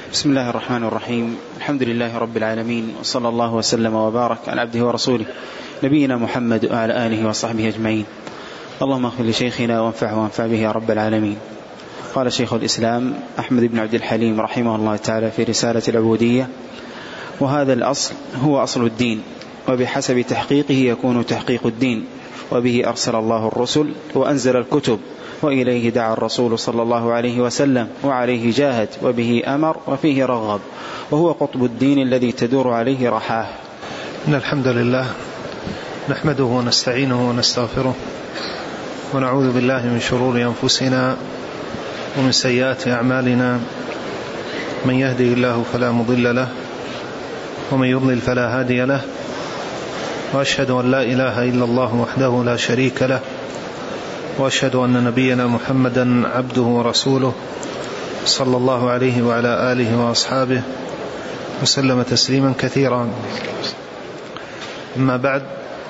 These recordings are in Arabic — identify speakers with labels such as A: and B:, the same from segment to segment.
A: بسم الله الرحمن الرحيم. الحمد لله رب العالمين، وصلى الله وسلم وبارك على عبده ورسوله نبينا محمد وعلى آله وصحبه أجمعين. اللهم اغفر لشيخنا وانفع به يا رب العالمين. قال شيخ الإسلام أحمد بن عبد الحليم رحمه الله تعالى في رسالة العبودية: وهذا الأصل هو أصل الدين، وبحسب تحقيقه يكون تحقيق الدين، وبه أرسل الله الرسل وأنزل الكتب، وإليه دعا الرسول صلى الله عليه وسلم، وعليه جاهد، وبه أمر، وفيه رغب، وهو قطب الدين الذي تدور عليه رحاه.
B: إن الحمد لله نحمده ونستعينه ونستغفره، ونعوذ بالله من شرور أنفسنا ومن سيئات أعمالنا. من يهده الله فلا مضل له، ومن يضلل فلا هادي له، وأشهد أن لا إله إلا الله وحده لا شريك له، وأشهد أن نبينا محمدا عبده ورسوله صلى الله عليه وعلى آله وأصحابه وسلم تسليما كثيرا. أما بعد،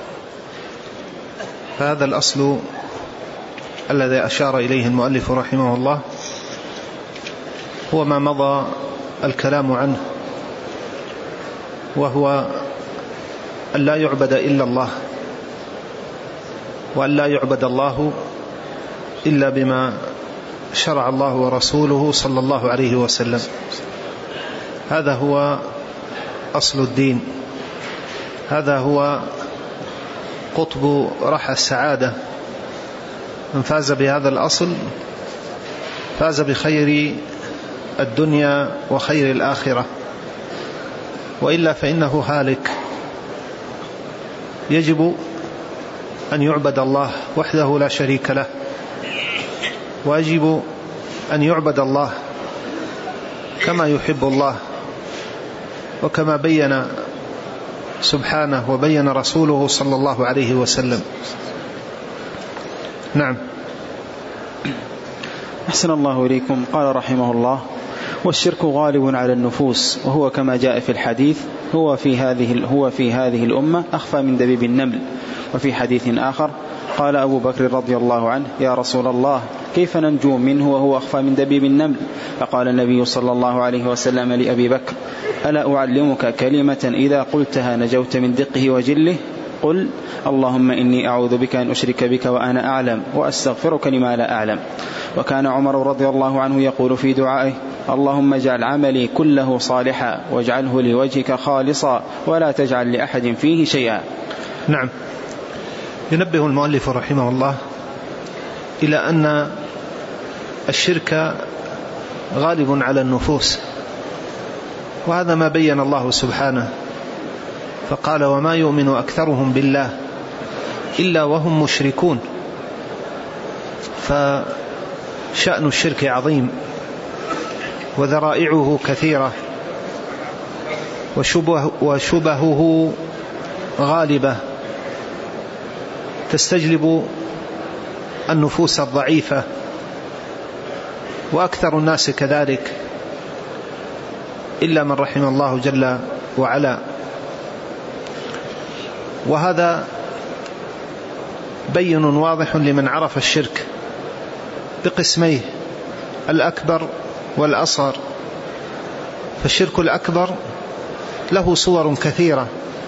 B: فهذا الأصل الذي أشار إليه المؤلف رحمه الله هو ما مضى الكلام عنه، وهو أن لا يعبد إلا الله، وأن لا يعبد الله إلا بما شرع الله ورسوله صلى الله عليه وسلم. هذا هو أصل الدين، هذا هو قطب رحى السعادة. من فاز بهذا الأصل فاز بخير الدنيا وخير الآخرة، وإلا فإنه هالك. يجب أن يعبد الله وحده لا شريك له، ويجب أن يعبد الله كما يحب الله، وكما بين سبحانه وبين رسوله صلى الله عليه وسلم. نعم.
A: أحسن الله إليكم. قال رحمه الله: والشرك غالب على النفوس، وهو كما جاء في الحديث هو في هذه الأمة أخفى من دبيب النمل. وفي حديث آخر قال أبو بكر رضي الله عنه: يا رسول الله، كيف ننجو منه وهو أخفى من دبيب النمل؟ فقال النبي صلى الله عليه وسلم لأبي بكر: ألا أعلمك كلمة إذا قلتها نجوت من دقه وجله؟ قل: اللهم إني أعوذ بك أن أشرك بك وأنا أعلم، وأستغفرك لما لا أعلم. وكان عمر رضي الله عنه يقول في دعائه: اللهم اجعل عملي كله صالحا، واجعله لوجهك خالصا، ولا تجعل لأحد فيه شيئا.
B: نعم. ينبه المؤلف رحمه الله إلى أن الشرك غالب على النفوس، وهذا ما بين الله سبحانه، فقال: وما يؤمن أكثرهم بالله إلا وهم مشركون. فشأن الشرك عظيم، وذرائعه كثيرة، وشبهه غالبة تستجلب النفوس الضعيفة، وأكثر الناس كذلك إلا من رحم الله جل وعلا. وهذا بين واضح لمن عرف الشرك بقسميه: الأكبر والأصغر. فالشرك الأكبر له صور كثيرة،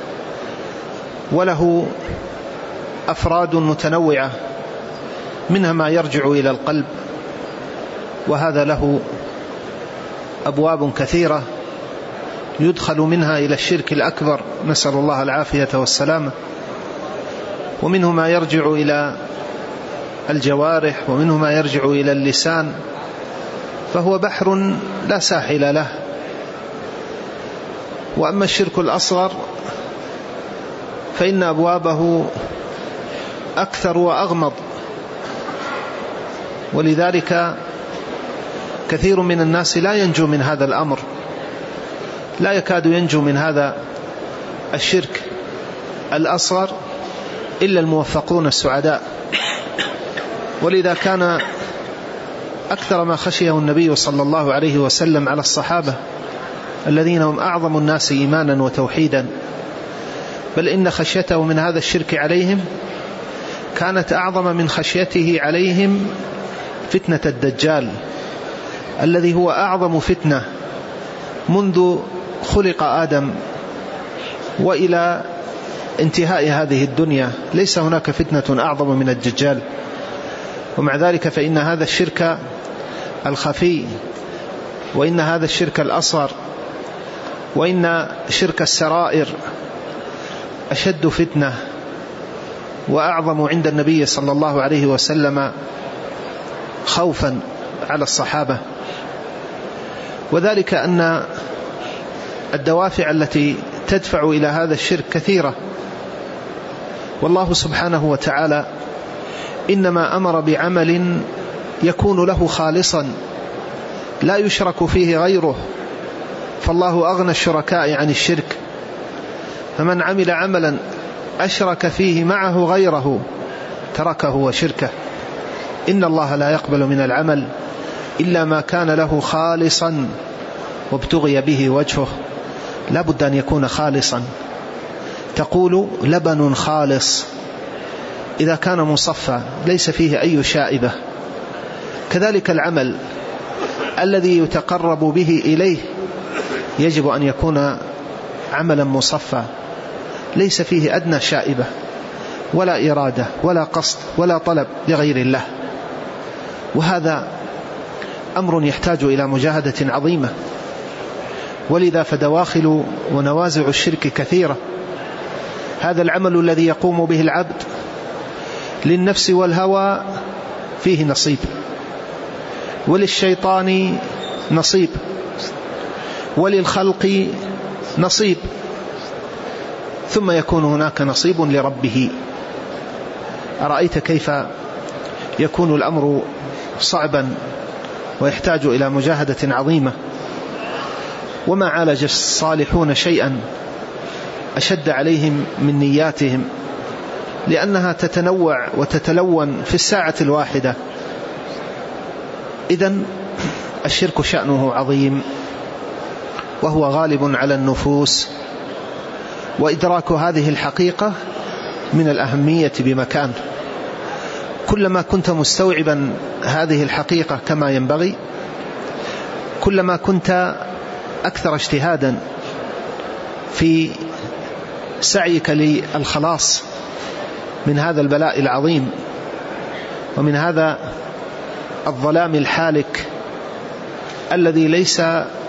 B: وله أفراد متنوعة، منها ما يرجع إلى القلب، وهذا له أبواب كثيرة يدخل منها إلى الشرك الأكبر، نسأل الله العافية والسلامة. ومنه ما يرجع إلى الجوارح، ومنه ما يرجع إلى اللسان، فهو بحر لا ساحل له. وأما الشرك الأصغر فإن أبوابه أكثر وأغمض، ولذلك كثير من الناس لا ينجو من هذا الأمر، لا يكاد ينجو من هذا الشرك الأصغر إلا الموفقون السعداء. ولذا كان أكثر ما خشيه النبي صلى الله عليه وسلم على الصحابة الذين هم أعظم الناس إيمانا وتوحيدا، بل إن خشيته من هذا الشرك عليهم كانت أعظم من خشيته عليهم فتنة الدجال، الذي هو أعظم فتنة منذ خلق آدم وإلى انتهاء هذه الدنيا ليس هناك فتنة أعظم من الدجال. ومع ذلك فإن هذا الشرك الخفي، وإن هذا الشرك الأصغر، وإن شرك السرائر أشد فتنة وأعظم عند النبي صلى الله عليه وسلم خوفا على الصحابة. وذلك أن الدوافع التي تدفع إلى هذا الشرك كثيرة، والله سبحانه وتعالى إنما أمر بعمل يكون له خالصا لا يشرك فيه غيره، فالله أغنى الشركاء عن الشرك. فمن عمل عملا أشرك فيه معه غيره تركه وشركه. إن الله لا يقبل من العمل إلا ما كان له خالصا وابتغي به وجهه. لا بد أن يكون خالصا. تقول لبن خالص إذا كان مصفى ليس فيه أي شائبة. كذلك العمل الذي يتقرب به إليه يجب أن يكون عملا مصفى ليس فيه أدنى شائبة ولا إرادة ولا قصد ولا طلب لغير الله. وهذا أمر يحتاج إلى مجاهدة عظيمة. ولذا فدواخل ونوازع الشرك كثيرة. هذا العمل الذي يقوم به العبد للنفس والهوى فيه نصيب، وللشيطان نصيب، وللخلق نصيب، ثم يكون هناك نصيب لربه. أرأيت كيف يكون الأمر صعبا ويحتاج إلى مجاهدة عظيمة. وما عالج الصالحون شيئا أشد عليهم من نياتهم، لأنها تتنوع وتتلون في الساعة الواحدة. إذن الشرك شأنه عظيم وهو غالب على النفوس، وإدراك هذه الحقيقة من الأهمية بمكان. كلما كنت مستوعبا هذه الحقيقة كما ينبغي كلما كنت أكثر اجتهادا في سعيك للخلاص من هذا البلاء العظيم ومن هذا الظلام الحالك الذي ليس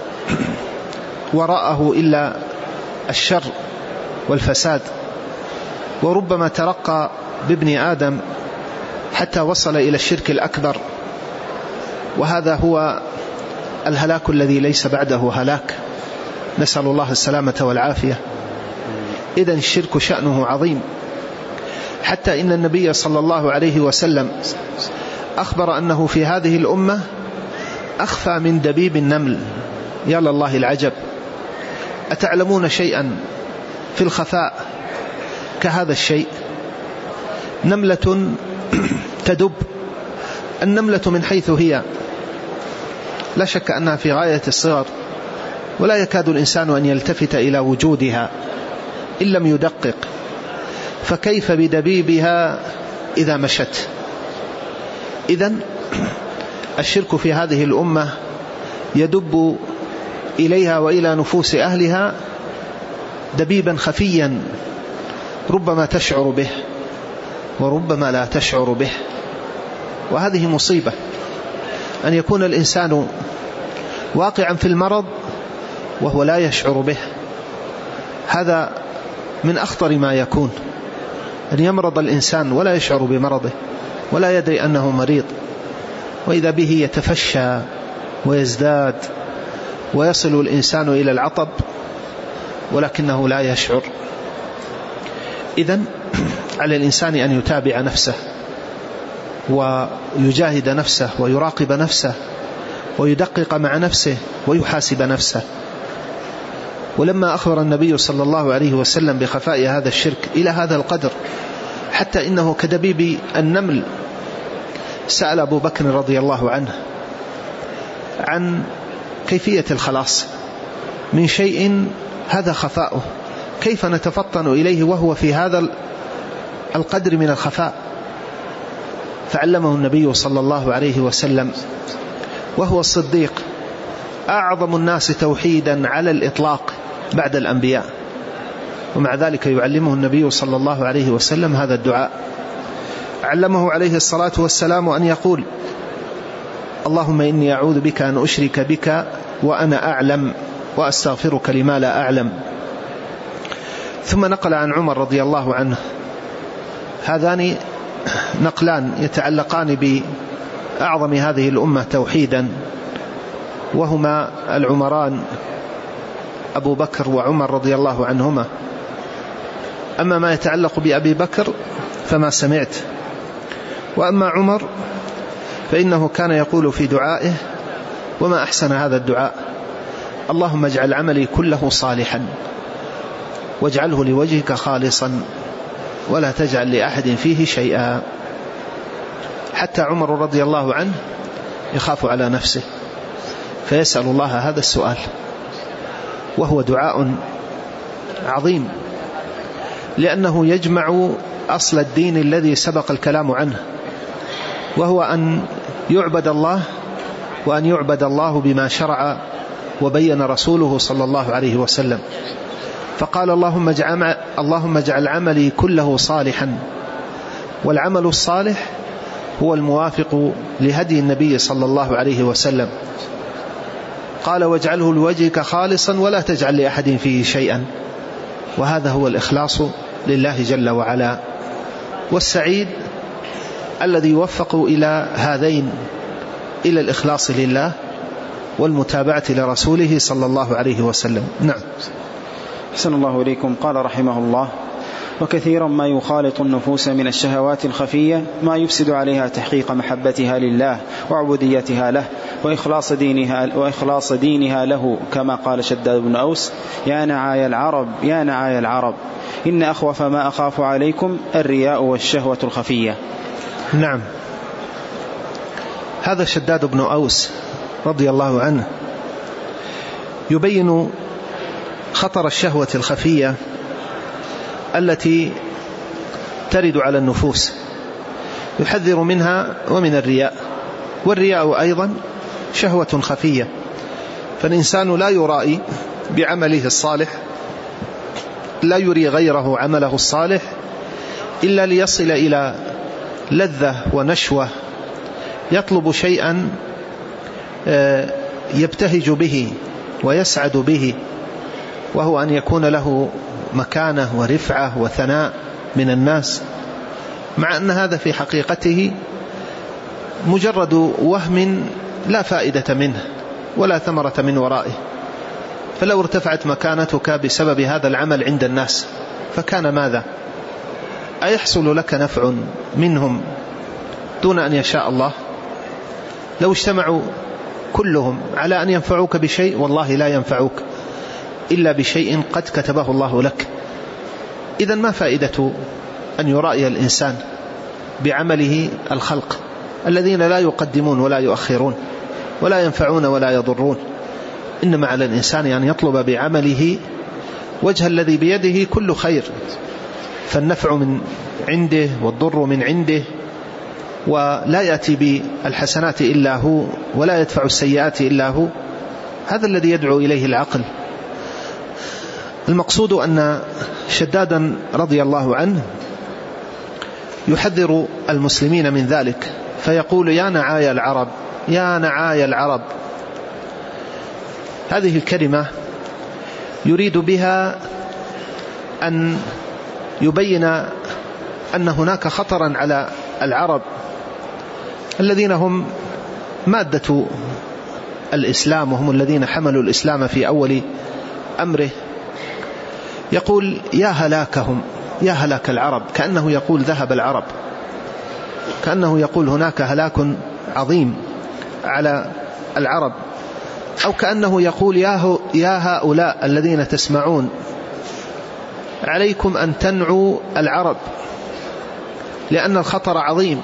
B: وراءه إلا الشر والفساد. وربما ترقى بابن آدم حتى وصل إلى الشرك الأكبر، وهذا هو الهلاك الذي ليس بعده هلاك. نسأل الله السلامة والعافية. إذن الشرك شأنه عظيم، حتى إن النبي صلى الله عليه وسلم أخبر أنه في هذه الأمة أخفى من دبيب النمل. يا لله العجب. أتعلمون شيئا في الخفاء كهذا الشيء؟ نملة تدب. النملة من حيث هي لا شك أنها في غاية الصغر، ولا يكاد الإنسان أن يلتفت إلى وجودها إن لم يدقق، فكيف بدبيبها إذا مشت؟ إذن الشرك في هذه الأمة يدب إليها وإلى نفوس أهلها دبيبا خفيا، ربما تشعر به وربما لا تشعر به. وهذه مصيبة، أن يكون الإنسان واقعا في المرض وهو لا يشعر به. هذا من أخطر ما يكون، أن يمرض الإنسان ولا يشعر بمرضه ولا يدري أنه مريض، وإذا به يتفشى ويزداد ويصل الإنسان إلى العطب ولكنه لا يشعر. إذن على الإنسان أن يتابع نفسه ويجاهد نفسه ويراقب نفسه ويدقق مع نفسه ويحاسب نفسه. ولما أخبر النبي صلى الله عليه وسلم بخفاء هذا الشرك إلى هذا القدر حتى إنه كدبيب النمل، سأل أبو بكر رضي الله عنه عن كيفية الخلاص من شيء هذا خفاؤه، كيف نتفطن إليه وهو في هذا القدر من الخفاء؟ فعلمه النبي صلى الله عليه وسلم وهو الصديق أعظم الناس توحيدا على الإطلاق بعد الأنبياء، ومع ذلك يعلمه النبي صلى الله عليه وسلم هذا الدعاء. علمه عليه الصلاة والسلام أن يقول: اللهم إني أعوذ بك أن أشرك بك وأنا أعلم وأستغفرك لما لا أعلم. ثم نقل عن عمر رضي الله عنه، هذان نقلان يتعلقان بأعظم هذه الأمة توحيدا، وهما العمران أبو بكر وعمر رضي الله عنهما. أما ما يتعلق بأبي بكر فما سمعت، وأما عمر فإنه كان يقول في دعائه: وما أحسن هذا الدعاء، اللهم اجعل عملي كله صالحا واجعله لوجهك خالصا ولا تجعل لأحد فيه شيئا. حتى عمر رضي الله عنه يخاف على نفسه فيسأل الله هذا السؤال، وهو دعاء عظيم، لأنه يجمع أصل الدين الذي سبق الكلام عنه، وهو أن يعبد الله، وأن يعبد الله بما شرع وبين رسوله صلى الله عليه وسلم. فقال: اللهم اجعل عملي كله صالحا، والعمل الصالح هو الموافق لهدي النبي صلى الله عليه وسلم. قال: واجعله لوجهك خالصا ولا تجعل لأحد فيه شيئا، وهذا هو الإخلاص لله جل وعلا. والسعيد الذي يوفق إلى هذين، إلى الإخلاص لله والمتابعة لرسوله صلى الله عليه وسلم. نعم.
A: أحسن الله إليكم. قال رحمه الله: وكثيرا ما يخالط النفوس من الشهوات الخفية ما يفسد عليها تحقيق محبتها لله وعبوديتها له وإخلاص دينها له، كما قال شداد بن أوس: يا نعاي العرب يا نعاي العرب إن أخوف ما أخاف عليكم الرياء والشهوة الخفية.
B: نعم. هذا شداد بن أوس رضي الله عنه يبين خطر الشهوة الخفية التي ترد على النفوس، يحذر منها ومن الرياء. والرياء أيضا شهوة خفية، فالإنسان لا يرائي بعمله الصالح، لا يري غيره عمله الصالح إلا ليصل إلى لذة ونشوة، يطلب شيئا يبتهج به ويسعد به، وهو أن يكون له مكانة ورفعة وثناء من الناس، مع أن هذا في حقيقته مجرد وهم لا فائدة منه ولا ثمرة من ورائه. فلو ارتفعت مكانتك بسبب هذا العمل عند الناس فكان ماذا؟ أيحصل لك نفع منهم دون أن يشاء الله؟ لو اجتمعوا كلهم على أن ينفعوك بشيء والله لا ينفعوك إلا بشيء قد كتبه الله لك. إذن ما فائدة أن يرائي الإنسان بعمله الخلق الذين لا يقدمون ولا يؤخرون ولا ينفعون ولا يضرون؟ إنما على الإنسان أن يطلب بعمله وجه الذي بيده كل خير، فالنفع من عنده والضر من عنده، ولا يأتي بالحسنات إلا هو ولا يدفع السيئات إلا هو. هذا الذي يدعو إليه العقل. المقصود أن شدادا رضي الله عنه يحذر المسلمين من ذلك، فيقول: يا نعاي العرب يا نعاي العرب. هذه الكلمة يريد بها أن يبين أن هناك خطرا على العرب الذين هم مادة الإسلام، وهم الذين حملوا الإسلام في أول أمره. يقول: يا هلاكهم، يا هلاك العرب، كأنه يقول ذهب العرب، كأنه يقول هناك هلاك عظيم على العرب، أو كأنه يقول: يا هؤلاء الذين تسمعون، عليكم أن تنعوا العرب لأن الخطر عظيم.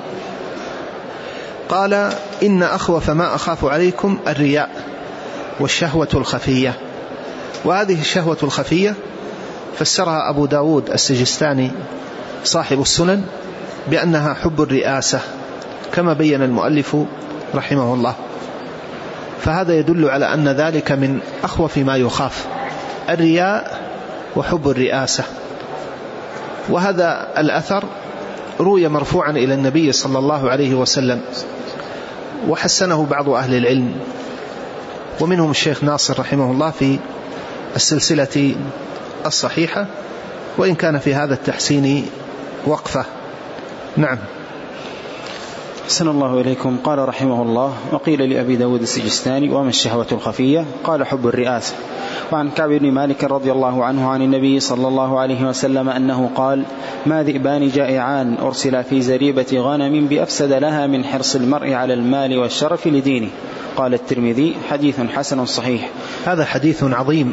B: قال: إن أخوف ما أخاف عليكم الرياء والشهوة الخفية. وهذه الشهوة الخفية فسرها أبو داود السجستاني صاحب السنن بأنها حب الرئاسة، كما بين المؤلف رحمه الله. فهذا يدل على أن ذلك من أخوف ما يخاف، الرياء وحب الرئاسة. وهذا الأثر روي مرفوعا إلى النبي صلى الله عليه وسلم، وحسنه بعض أهل العلم، ومنهم الشيخ ناصر رحمه الله في السلسلة الصحيحة، وإن كان في هذا التحسين وقفة. نعم.
A: أحسن الله إليكم. قال رحمه الله: وقيل لأبي داود السجستاني: وما الشهوة الخفية؟ قال: حب الرئاسة. وعن كعب بن مالك رضي الله عنه عن النبي صلى الله عليه وسلم أنه قال: ما ذئبان جائعان أرسلا في زريبة غنم بأفسد لها من حرص المرء على المال والشرف لدينه. قال الترمذي: حديث حسن صحيح.
B: هذا حديث عظيم،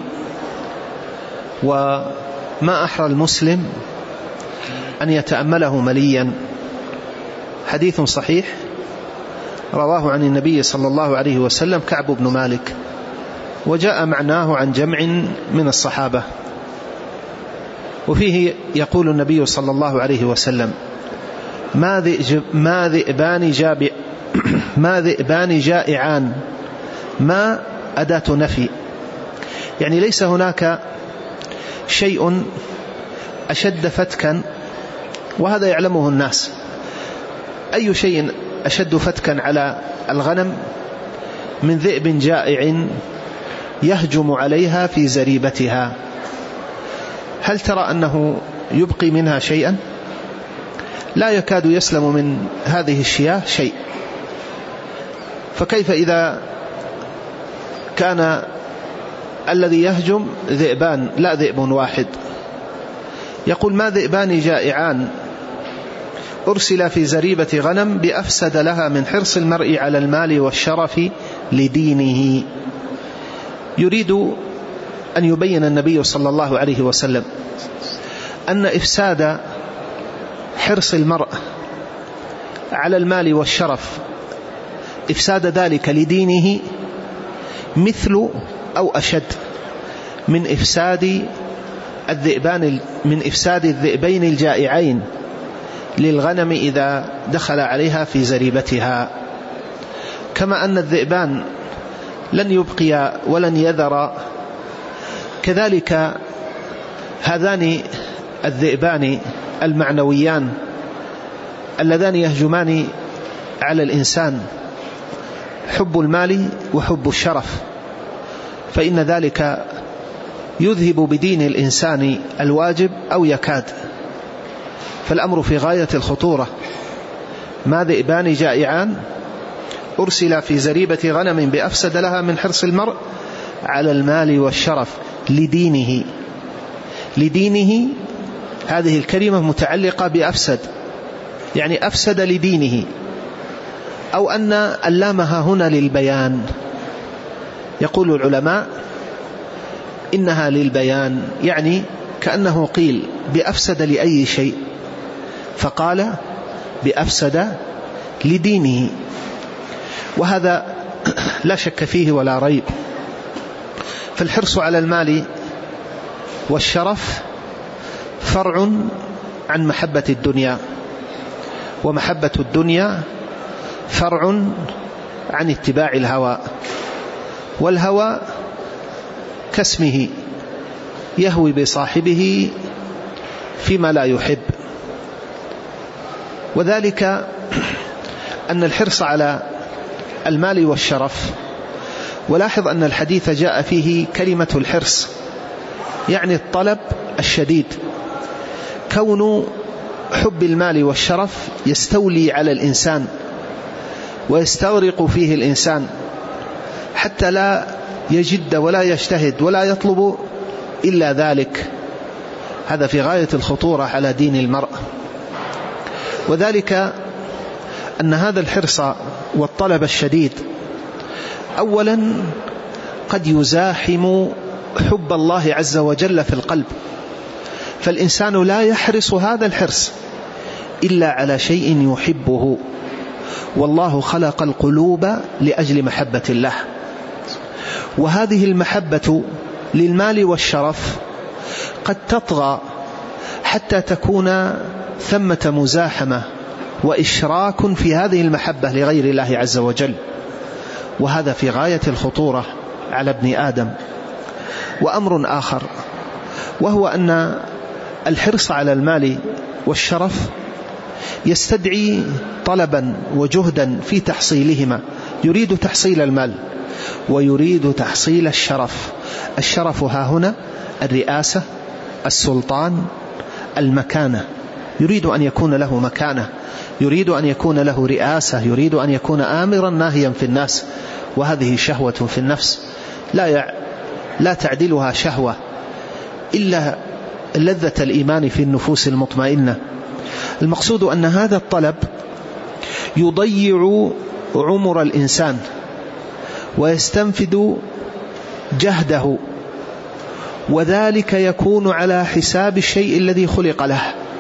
B: وما أحرى المسلم أن يتأمله مليا. حديث صحيح رواه عن النبي صلى الله عليه وسلم كعب بن مالك، وجاء معناه عن جمع من الصحابة. وفيه يقول النبي صلى الله عليه وسلم: ما ذئبان جائعان. ما أداة نفي، يعني ليس هناك شيء أشد فتكا، وهذا يعلمه الناس. أي شيء أشد فتكا على الغنم من ذئب جائع يهجم عليها في زريبتها؟ هل ترى أنه يبقي منها شيئا؟ لا يكاد يسلم من هذه الشياه شيء. فكيف إذا كان الذي يهجم ذئبان لا ذئب واحد؟ يقول: ما ذئبان جائعان أرسل في زريبة غنم بأفسد لها من حرص المرء على المال والشرف لدينه. يريد أن يبين النبي صلى الله عليه وسلم أن إفساد حرص المرء على المال والشرف، إفساد ذلك لدينه، مثل أو أشد من إفساد الذئبين الجائعين للغنم إذا دخل عليها في زريبتها. كما أن الذئبان لن يبقي ولن يذر، كذلك هذان الذئبان المعنويان اللذان يهجمان على الإنسان، حب المال وحب الشرف، فإن ذلك يذهب بدين الإنسان الواجب أو يكاد. فالأمر في غاية الخطورة. ما ذئبان جائعان أرسل في زريبة غنم بأفسد لها من حرص المرء على المال والشرف لدينه. لدينه هذه الكلمة متعلقة بأفسد، يعني أفسد لدينه، أو أن اللامها هنا للبيان. يقول العلماء إنها للبيان، يعني كأنه قيل بأفسد لأي شيء، فقال بأفسد لدينه. وهذا لا شك فيه ولا ريب. فالحرص على المال والشرف فرع عن محبة الدنيا، ومحبة الدنيا فرع عن اتباع الهوى، والهوى كاسمه يهوي بصاحبه فيما لا يحب. وذلك أن الحرص على المال والشرف، ولاحظ أن الحديث جاء فيه كلمة الحرص، يعني الطلب الشديد. كون حب المال والشرف يستولي على الإنسان ويستغرق فيه الإنسان حتى لا يجد ولا يجتهد ولا يطلب إلا ذلك، هذا في غاية الخطورة على دين المرء. وذلك أن هذا الحرص والطلب الشديد أولا قد يزاحم حب الله عز وجل في القلب، فالإنسان لا يحرص هذا الحرص إلا على شيء يحبه، والله خلق القلوب لأجل محبة الله. وهذه المحبة للمال والشرف قد تطغى حتى تكون ثمة مزاحمة وإشراك في هذه المحبة لغير الله عز وجل. وهذا في غاية الخطورة على ابن آدم. وأمر آخر وهو أن الحرص على المال والشرف يستدعي طلبا وجهدا في تحصيلهما، يريد تحصيل المال ويريد تحصيل الشرف. الشرف ها هنا الرئاسة، السلطان، المكانة، يريد أن يكون له مكانة، يريد أن يكون له رئاسة، يريد أن يكون آمرا ناهيا في الناس، وهذه شهوة في النفس لا تعدلها شهوة إلا لذة الإيمان في النفوس المطمئنة. المقصود أن هذا الطلب يضيع عمر الإنسان ويستنفد جهده، وذلك يكون على حساب الشيء الذي خلق له.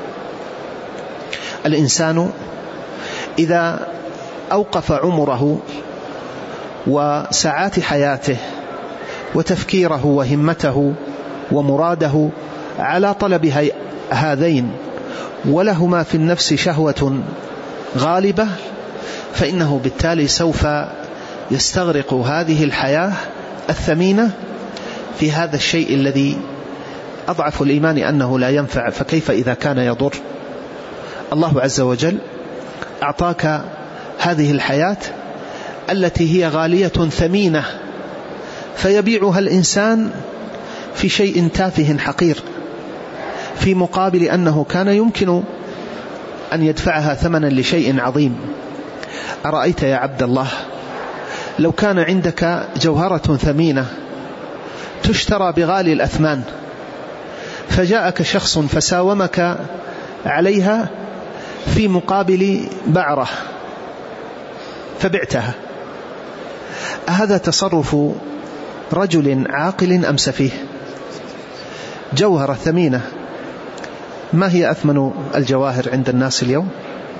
B: الإنسان إذا أوقف عمره وساعات حياته وتفكيره وهمته ومراده على طلب هذين ولهما في النفس شهوة غالبة، فإنه بالتالي سوف يستغرق هذه الحياة الثمينة في هذا الشيء الذي أضعف الإيمان أنه لا ينفع، فكيف إذا كان يضر؟ الله عز وجل أعطاك هذه الحياة التي هي غالية ثمينة، فيبيعها الإنسان في شيء تافه حقير، في مقابل أنه كان يمكن أن يدفعها ثمنا لشيء عظيم. أرأيت يا عبد الله لو كان عندك جوهرة ثمينة تشترى بغالي الأثمان، فجاءك شخص فساومك عليها في مقابل بعرة فبعتها، هذا تصرف رجل عاقل أم سفيه؟ جوهرة ثمينة، ما هي أثمن الجواهر عند الناس اليوم؟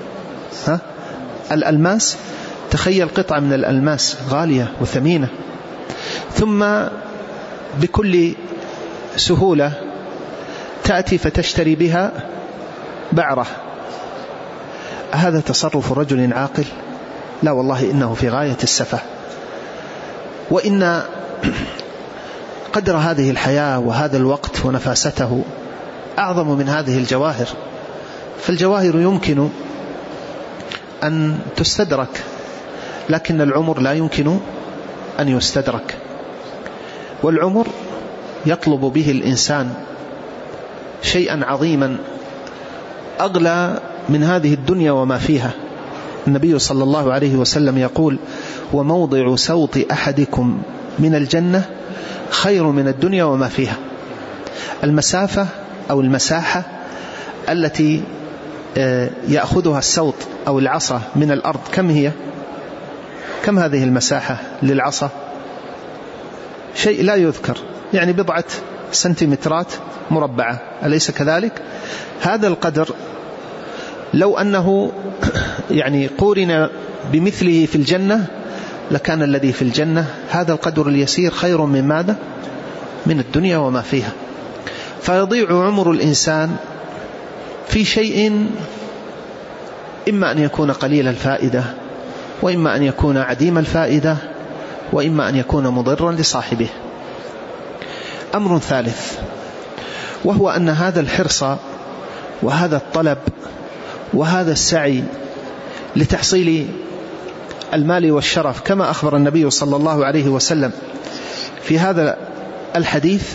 B: الألماس، تخيل قطعة من الألماس غالية وثمينة، ثم بكل سهولة تأتي فتشتري بها بعرة. هذا تصرف رجل عاقل؟ لا والله، إنه في غاية السفة. وإن قدر هذه الحياة وهذا الوقت ونفاسته أعظم من هذه الجواهر، فالجواهر يمكن أن تستدرك، لكن العمر لا يمكن أن يستدرك، والعمر يطلب به الإنسان شيئا عظيما أغلى من هذه الدنيا وما فيها. النبي صلى الله عليه وسلم يقول: وموضع سوط أحدكم من الجنة خير من الدنيا وما فيها. المسافة أو المساحة التي يأخذها السوط أو العصا من الأرض كم هي؟ كم هذه المساحة للعصا؟ شيء لا يذكر، يعني بضعة سنتيمترات مربعة، أليس كذلك؟ هذا القدر لو أنه يعني قورن بمثله في الجنة لكان الذي في الجنة هذا القدر اليسير خير من ماذا؟ من الدنيا وما فيها. فيضيع عمر الإنسان في شيء إما أن يكون قليل الفائدة، وإما أن يكون عديم الفائدة، وإما أن يكون مضرا لصاحبه. أمر ثالث وهو أن هذا الحرص وهذا الطلب وهذا السعي لتحصيل المال والشرف كما أخبر النبي صلى الله عليه وسلم في هذا الحديث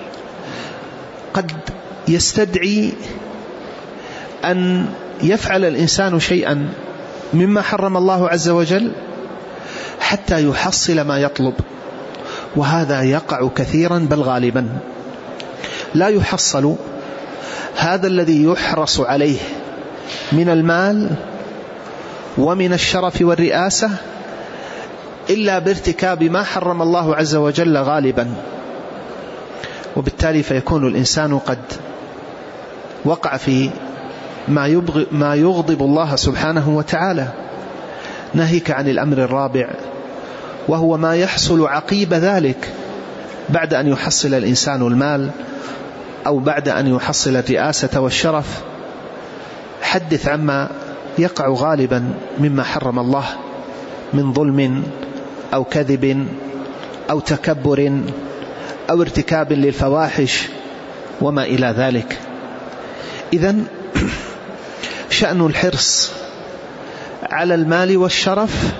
B: قد يستدعي أن يفعل الإنسان شيئا مما حرم الله عز وجل حتى يحصل ما يطلب، وهذا يقع كثيرا بل غالبا. لا يحصل هذا الذي يحرص عليه من المال ومن الشرف والرئاسة إلا بارتكاب ما حرم الله عز وجل غالبا، وبالتالي فيكون الإنسان قد وقع في ما يغضب الله سبحانه وتعالى. ناهيك عن الأمر الرابع وهو ما يحصل عقيب ذلك بعد أن يحصل الإنسان المال أو بعد أن يحصل الرئاسة والشرف. حدث عما يقع غالبا مما حرم الله من ظلم أو كذب أو تكبر أو ارتكاب للفواحش وما إلى ذلك. إذن شأن الحرص على المال والشرف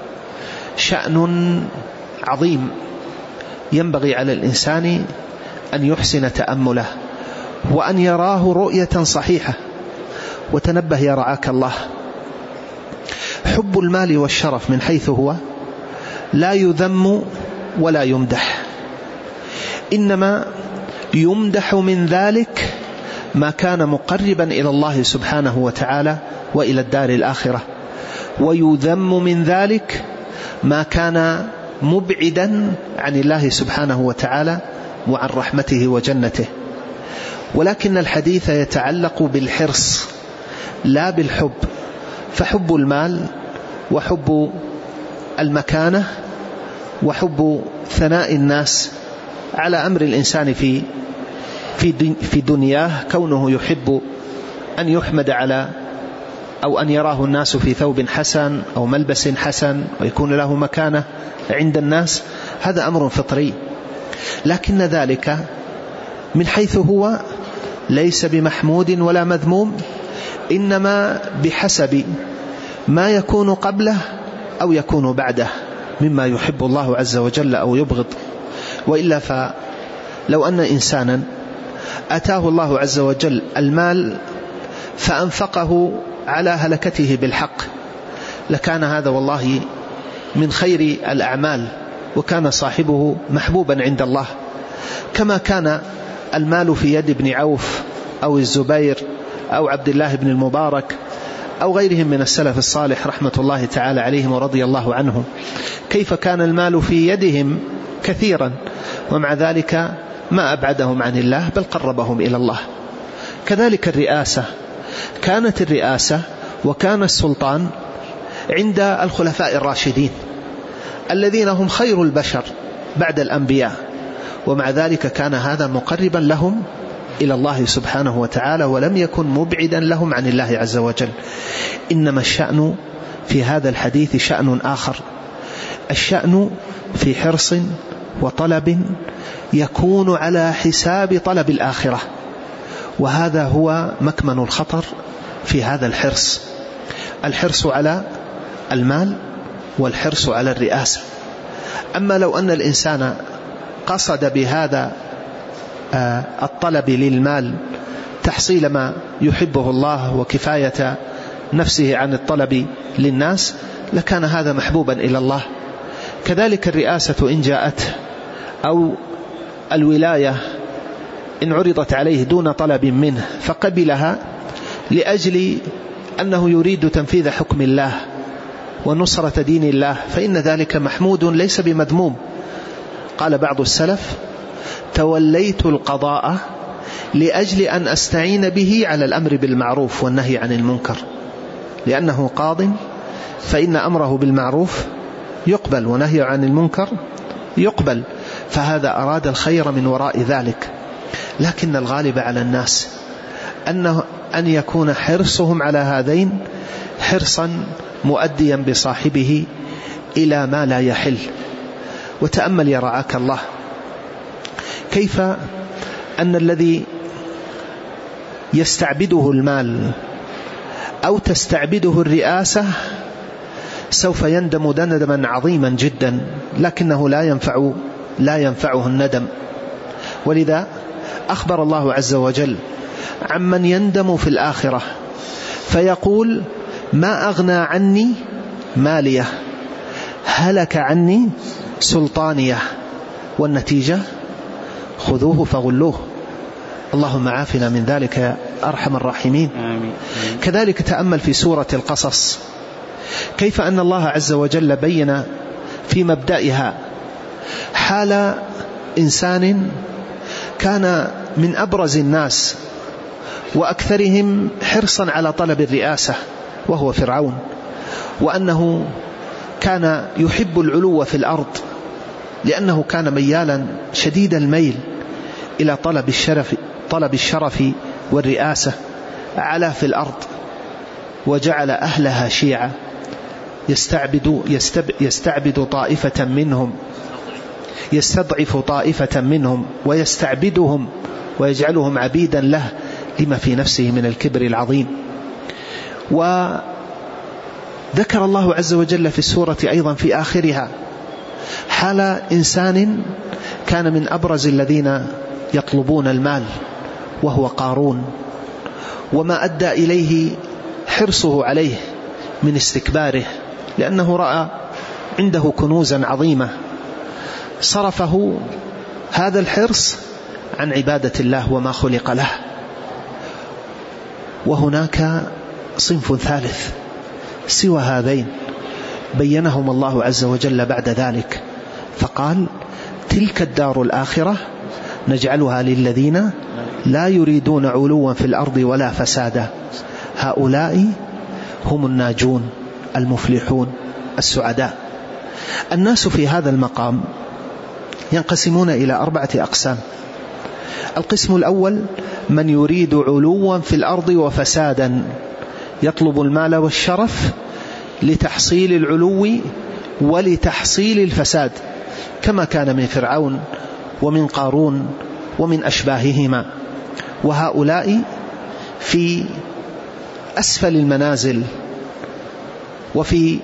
B: شأن عظيم ينبغي على الإنسان أن يحسن تأمله وأن يراه رؤية صحيحة. وتنبه يا رعاك الله، حب المال والشرف من حيث هو لا يذم ولا يمدح، إنما يمدح من ذلك ما كان مقربا إلى الله سبحانه وتعالى وإلى الدار الآخرة، ويذم من ذلك ما كان مبعدا عن الله سبحانه وتعالى وعن رحمته وجنته. ولكن الحديث يتعلق بالحرص لا بالحب، فحب المال وحب المكانة وحب ثناء الناس على أمر الإنسان في دنياه، كونه يحب أن يحمد على أو أن يراه الناس في ثوب حسن أو ملبس حسن ويكون له مكانة عند الناس، هذا أمر فطري، لكن ذلك من حيث هو ليس بمحمود ولا مذموم، إنما بحسب ما يكون قبله أو يكون بعده مما يحب الله عز وجل أو يبغض. وإلا فلو أن إنسانا أتاه الله عز وجل المال فأنفقه على هلكته بالحق لكان هذا والله من خير الأعمال، وكان صاحبه محبوبا عند الله، كما كان المال في يد ابن عوف أو الزبير أو عبد الله بن المبارك أو غيرهم من السلف الصالح رحمة الله تعالى عليهم ورضي الله عنهم، كيف كان المال في يدهم كثيرا ومع ذلك ما أبعدهم عن الله بل قربهم إلى الله. كذلك الرئاسة، كانت الرئاسة وكان السلطان عند الخلفاء الراشدين الذين هم خير البشر بعد الأنبياء، ومع ذلك كان هذا مقربا لهم إلى الله سبحانه وتعالى ولم يكن مبعدا لهم عن الله عز وجل. إنما الشأن في هذا الحديث شأن آخر، الشأن في حرص وطلب يكون على حساب طلب الآخرة، وهذا هو مكمن الخطر في هذا الحرص، الحرص على المال والحرص على الرئاسة. أما لو أن الإنسان قصد بهذا الطلب للمال تحصيل ما يحبه الله وكفاية نفسه عن الطلب للناس لكان هذا محبوبا إلى الله. كذلك الرئاسة إن جاءت أو الولاية إن عرضت عليه دون طلب منه فقبلها لأجل أنه يريد تنفيذ حكم الله ونصرة دين الله فإن ذلك محمود ليس بمذموم. قال بعض السلف: توليت القضاء لأجل أن أستعين به على الأمر بالمعروف والنهي عن المنكر، لأنه قاض فإن أمره بالمعروف يقبل ونهي عن المنكر يقبل، فهذا أراد الخير من وراء ذلك. لكن الغالب على الناس أن يكون حرصهم على هذين حرصا مؤديا بصاحبه إلى ما لا يحل. وتأمل يا رعاك الله كيف أن الذي يستعبده المال أو تستعبده الرئاسة سوف يندم ندما عظيما جدا، لكنه لا ينفعه الندم. ولذا أخبر الله عز وجل عمن يندم في الآخرة فيقول: ما أغنى عني مالية، هلك عني سلطانية، والنتيجة خذوه فغلوه. اللهم عافنا من ذلك يا أرحم الراحمين.
A: آمين.
B: كذلك تأمل في سورة القصص كيف أن الله عز وجل بين في مبدئها حال إنسان كان من أبرز الناس وأكثرهم حرصا على طلب الرئاسة وهو فرعون، وأنه كان يحب العلو في الأرض لأنه كان ميالا شديد الميل إلى طلب الشرف والرئاسة، علا في الأرض وجعل أهلها شيعا يستعبد طائفة منهم، يستضعف طائفة منهم ويستعبدهم ويجعلهم عبيدا له لما في نفسه من الكبر العظيم. وذكر الله عز وجل في السورة أيضا في آخرها حال إنسان كان من أبرز الذين يطلبون المال وهو قارون، وما أدى إليه حرصه عليه من استكباره، لأنه رأى عنده كنوزا عظيمة، صرفه هذا الحرص عن عبادة الله وما خلق له. وهناك صنف ثالث سوى هذين بينهم الله عز وجل بعد ذلك فقال: تلك الدار الآخرة نجعلها للذين لا يريدون علوا في الأرض ولا فسادا، هؤلاء هم الناجون المفلحون السعداء. الناس في هذا المقام ينقسمون إلى 4 أقسام. القسم الأول من يريد علوا في الأرض وفسادا، يطلب المال والشرف لتحصيل العلو ولتحصيل الفساد، كما كان من فرعون ومن قارون ومن أشباههما. وهؤلاء في أسفل المنازل وفي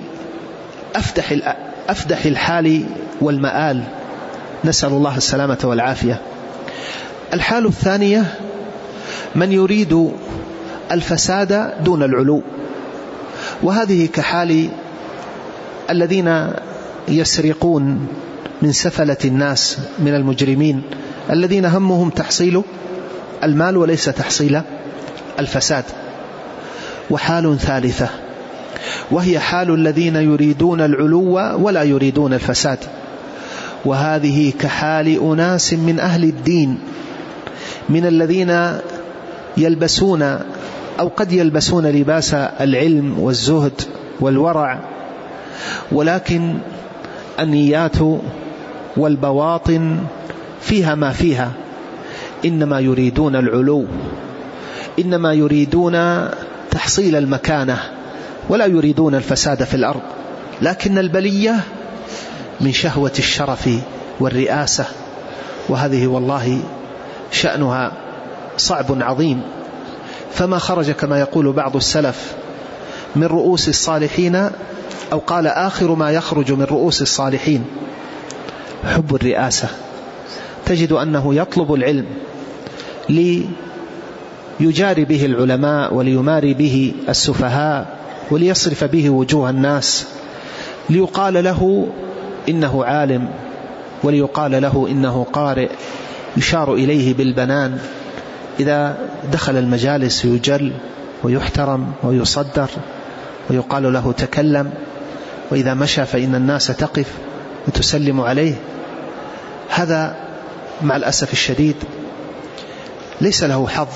B: أفدح الحال والمآل، نسأل الله السلامة والعافية. الحال الثانية من يريد الفساد دون العلو، وهذه كحال الذين يسرقون من سفلة الناس من المجرمين الذين همهم تحصيل المال وليس تحصيل الفساد. وحال ثالثة وهي حال الذين يريدون العلو ولا يريدون الفساد، وهذه كحال أناس من أهل الدين من الذين يلبسون أو قد يلبسون لباس العلم والزهد والورع، ولكن النيات والبواطن فيها ما فيها، إنما يريدون العلو، إنما يريدون تحصيل المكانة ولا يريدون الفساد في الأرض. لكن البلية من شهوة الشرف والرئاسة، وهذه والله شأنها صعب عظيم. فما خرج كما يقول بعض السلف من رؤوس الصالحين، أو قال آخر ما يخرج من رؤوس الصالحين حب الرئاسة. تجد أنه يطلب العلم ليجاري به العلماء وليماري به السفهاء وليصرف به وجوه الناس، ليقال له إنه عالم وليقال له إنه قارئ، يشار إليه بالبنان، إذا دخل المجالس يجل ويحترم ويصدر ويقال له تكلم، وإذا مشى فإن الناس تقف وتسلم عليه. هذا مع الأسف الشديد ليس له حظ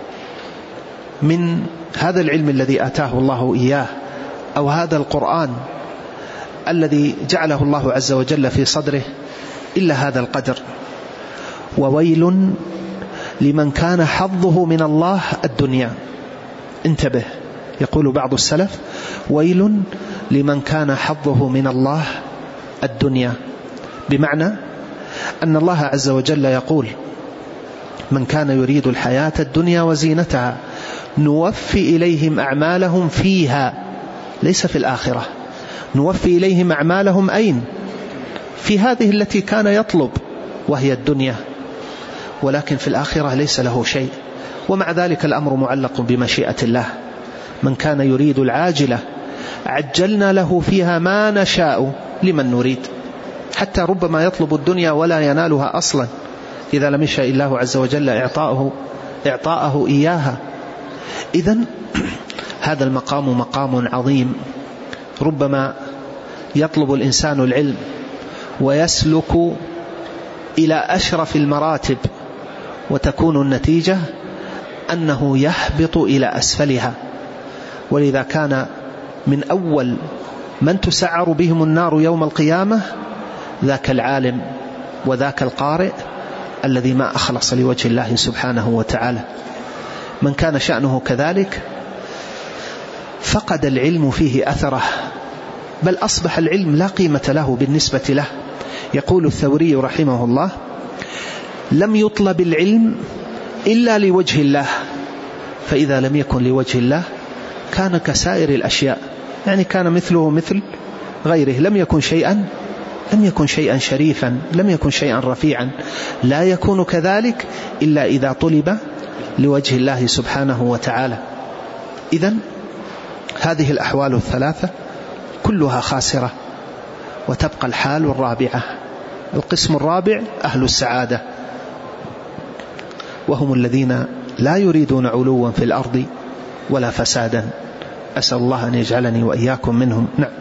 B: من هذا العلم الذي آتاه الله إياه، أو هذا القرآن الذي جعله الله عز وجل في صدره، إلا هذا القدر. وويل لمن كان حظه من الله الدنيا. انتبه، يقول بعض السلف: ويل لمن كان حظه من الله الدنيا، بمعنى أن الله عز وجل يقول: من كان يريد الحياة الدنيا وزينتها نوفي إليهم أعمالهم فيها، ليس في الآخرة، نوفي إليهم أعمالهم أين؟ في هذه التي كان يطلب وهي الدنيا، ولكن في الآخرة ليس له شيء. ومع ذلك الأمر معلق بمشيئة الله. من كان يريد العاجلة عجلنا له فيها ما نشاء لمن نريد، حتى ربما يطلب الدنيا ولا ينالها أصلا إذا لم يشاء الله عز وجل إعطاءه إياها. إذن هذا المقام مقام عظيم، ربما يطلب الإنسان العلم ويسلك إلى أشرف المراتب، وتكون النتيجة أنه يهبط إلى أسفلها. ولذا كان من أول من تسعر بهم النار يوم القيامة ذاك العالم وذاك القارئ الذي ما أخلص لوجه الله سبحانه وتعالى. من كان شأنه كذلك فقد العلم فيه أثره، بل أصبح العلم لا قيمة له بالنسبة له. يقول الثوري رحمه الله: لم يطلب العلم إلا لوجه الله، فإذا لم يكن لوجه الله كان كسائر الأشياء، يعني كان مثله مثل غيره، لم يكن شيئا شريفا، لم يكن شيئا رفيعا. لا يكون كذلك إلا إذا طلب لوجه الله سبحانه وتعالى. إذن هذه الأحوال الثلاثة كلها خاسرة، وتبقى الحال الرابعة. القسم الرابع أهل السعادة، وهم الذين لا يريدون علوا في الأرض ولا فسادا. أسأل الله أن يجعلني وإياكم منهم. نعم.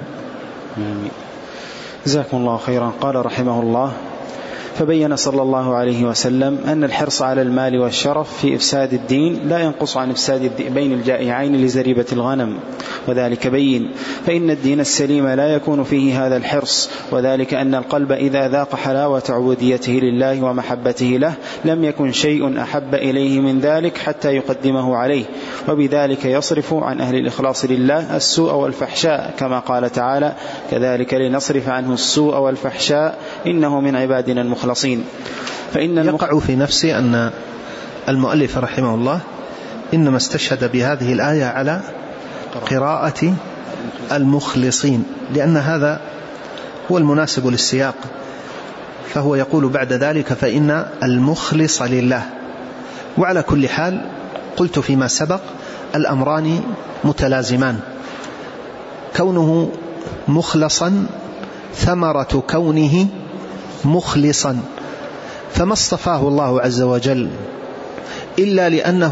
A: جزاكم الله خيرا. قال رحمه الله: فبين صلى الله عليه وسلم أن الحرص على المال والشرف في إفساد الدين لا ينقص عن إفساد بين الجائعين لزريبة الغنم، وذلك بين، فإن الدين السليم لا يكون فيه هذا الحرص، وذلك أن القلب إذا ذاق حلاوة عبوديته لله ومحبته له لم يكن شيء أحب إليه من ذلك حتى يقدمه عليه، وبذلك يصرف عن أهل الإخلاص لله السوء والفحشاء، كما قال تعالى: كذلك لنصرف عنه السوء والفحشاء إنه من عبادنا المخلصين.
B: يقع في نفسي أن المؤلف رحمه الله إنما استشهد بهذه الآية على قراءة المخلصين، لأن هذا هو المناسب للسياق، فهو يقول بعد ذلك: فإن المخلص لله. وعلى كل حال قلت فيما سبق الأمران متلازمان، كونه مخلصا ثمرة كونه مخلصا، فما اصطفاه الله عز وجل إلا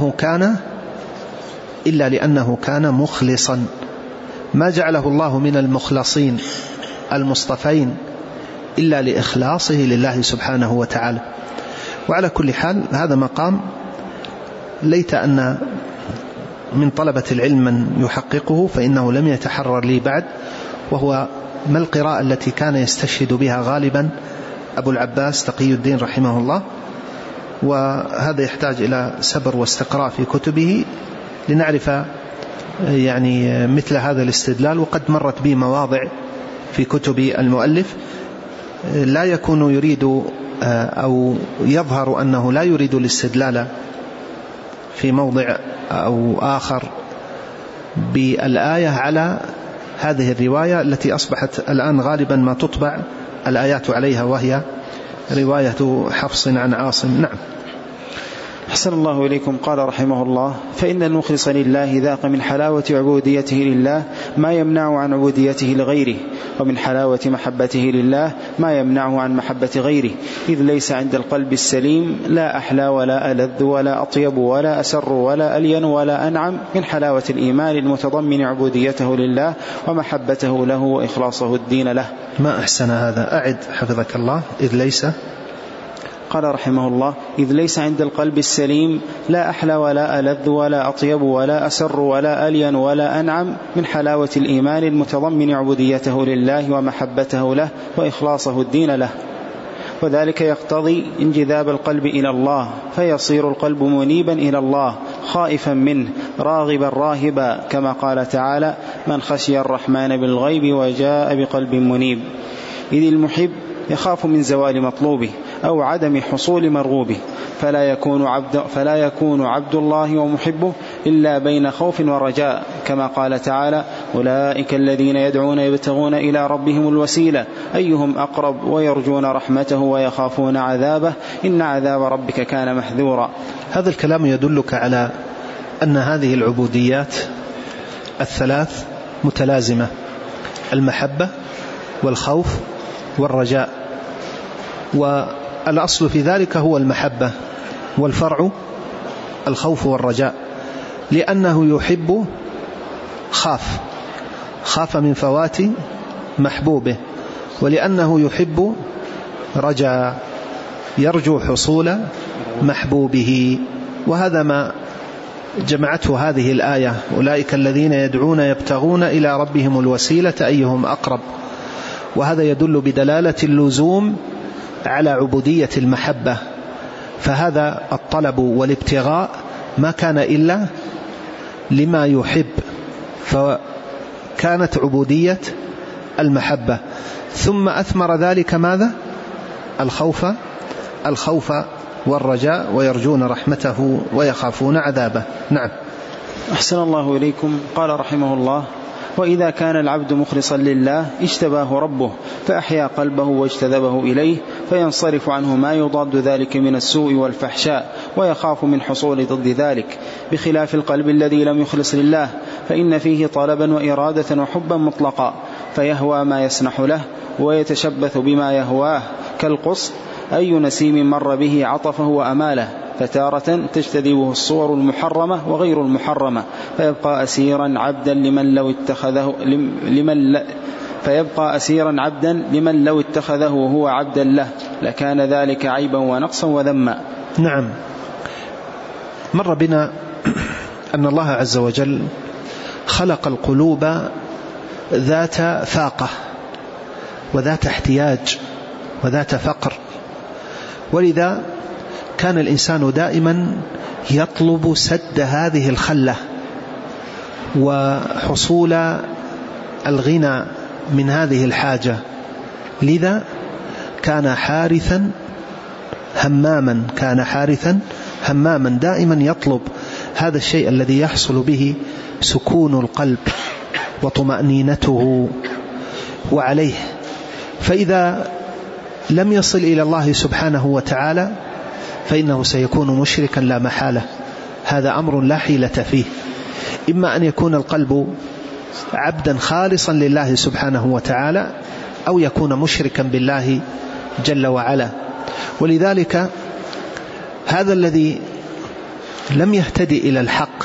B: لأنه كان مخلصا، ما جعله الله من المخلصين المصطفين إلا لإخلاصه لله سبحانه وتعالى. وعلى كل حال هذا مقام ليت أن من طلبة العلم من يحققه، فإنه لم يتحرر لي بعد، وهو ما القراءة التي كان يستشهد بها غالبا أبو العباس تقي الدين رحمه الله. وهذا يحتاج إلى سبر واستقراء في كتبه لنعرف يعني مثل هذا الاستدلال، وقد مرت بي مواضع في كتب المؤلف لا يكون يريد أو يظهر أنه لا يريد الاستدلال في موضع أو آخر بالآية على هذه الرواية التي أصبحت الآن غالبا ما تطبع الآيات عليها، وهي رواية حفص عن عاصم. نعم.
A: أحسن الله إليكم. قال رحمه الله: فإن المخلص لله ذاق من حلاوة عبوديته لله ما يمنع عن عبوديته لغيره، ومن حلاوة محبته لله ما يمنعه عن محبة غيره، إذ ليس عند القلب السليم لا أحلى ولا ألذ ولا أطيب ولا أسر ولا ألين ولا أنعم من حلاوة الإيمان المتضمن عبوديته لله ومحبته له وإخلاصه الدين له.
B: ما أحسن هذا، أعد حفظك الله. إذ ليس،
A: قال رحمه الله: إذ ليس عند القلب السليم لا أحلى ولا ألذ ولا أطيب ولا أسر ولا ألين ولا أنعم من حلاوة الإيمان المتضمن عبوديته لله ومحبته له وإخلاصه الدين له، وذلك يقتضي انجذاب القلب إلى الله، فيصير القلب منيبا إلى الله خائفا منه راغبا راهبا، كما قال تعالى: من خشي الرحمن بالغيب وجاء بقلب منيب. إذ المحب يخاف من زوال مطلوبه أو عدم حصول مرغوبه، فلا يكون عبد الله ومحبه إلا بين خوف ورجاء، كما قال تعالى: أولئك الذين يدعون يبتغون إلى ربهم الوسيلة أيهم أقرب ويرجون رحمته ويخافون عذابه إن عذاب ربك كان محذورا.
B: هذا الكلام يدلك على أن هذه العبوديات الثلاث متلازمة: المحبة والخوف والرجاء، والأصل في ذلك هو المحبة، والفرع الخوف والرجاء، لأنه يحب خاف من فوات محبوبه، ولأنه يحب رجاء يرجو حصول محبوبه. وهذا ما جمعته هذه الآية: أولئك الذين يدعون يبتغون إلى ربهم الوسيلة أيهم أقرب. وهذا يدل بدلالة اللزوم على عبودية المحبة، فهذا الطلب والابتغاء ما كان إلا لما يحب، فكانت عبودية المحبة، ثم أثمر ذلك ماذا؟ الخوف والرجاء، ويرجون رحمته ويخافون عذابه. نعم.
A: أحسن الله إليكم. قال رحمه الله: وإذا كان العبد مخلصا لله اجتباه ربه فأحيا قلبه واجتذبه إليه، فينصرف عنه ما يضاد ذلك من السوء والفحشاء، ويخاف من حصول ضد ذلك، بخلاف القلب الذي لم يخلص لله، فإن فيه طلبا وإرادة وحبا مطلقا، فيهوى ما يسنح له ويتشبث بما يهواه، كالقص أي نسيم مر به عطفه وأماله، فتارة تجتذبه الصور المحرمة وغير المحرمة، فيبقى أسيرا عبدا لمن لو اتخذه هو عبدا له لكان ذلك عيبا ونقصا وذما.
B: نعم. مر بنا أن الله عز وجل خلق القلوب ذات فاقة وذات احتياج وذات فقر، ولذا كان الإنسان دائما يطلب سد هذه الخلة وحصول الغنى من هذه الحاجة، لذا كان حارثا هماما دائما يطلب هذا الشيء الذي يحصل به سكون القلب وطمأنينته وعليه. فإذا لم يصل إلى الله سبحانه وتعالى فإنه سيكون مشركا لا محالة. هذا أمر لا حيلة فيه، إما أن يكون القلب عبدا خالصا لله سبحانه وتعالى، أو يكون مشركا بالله جل وعلا. ولذلك هذا الذي لم يهتدي إلى الحق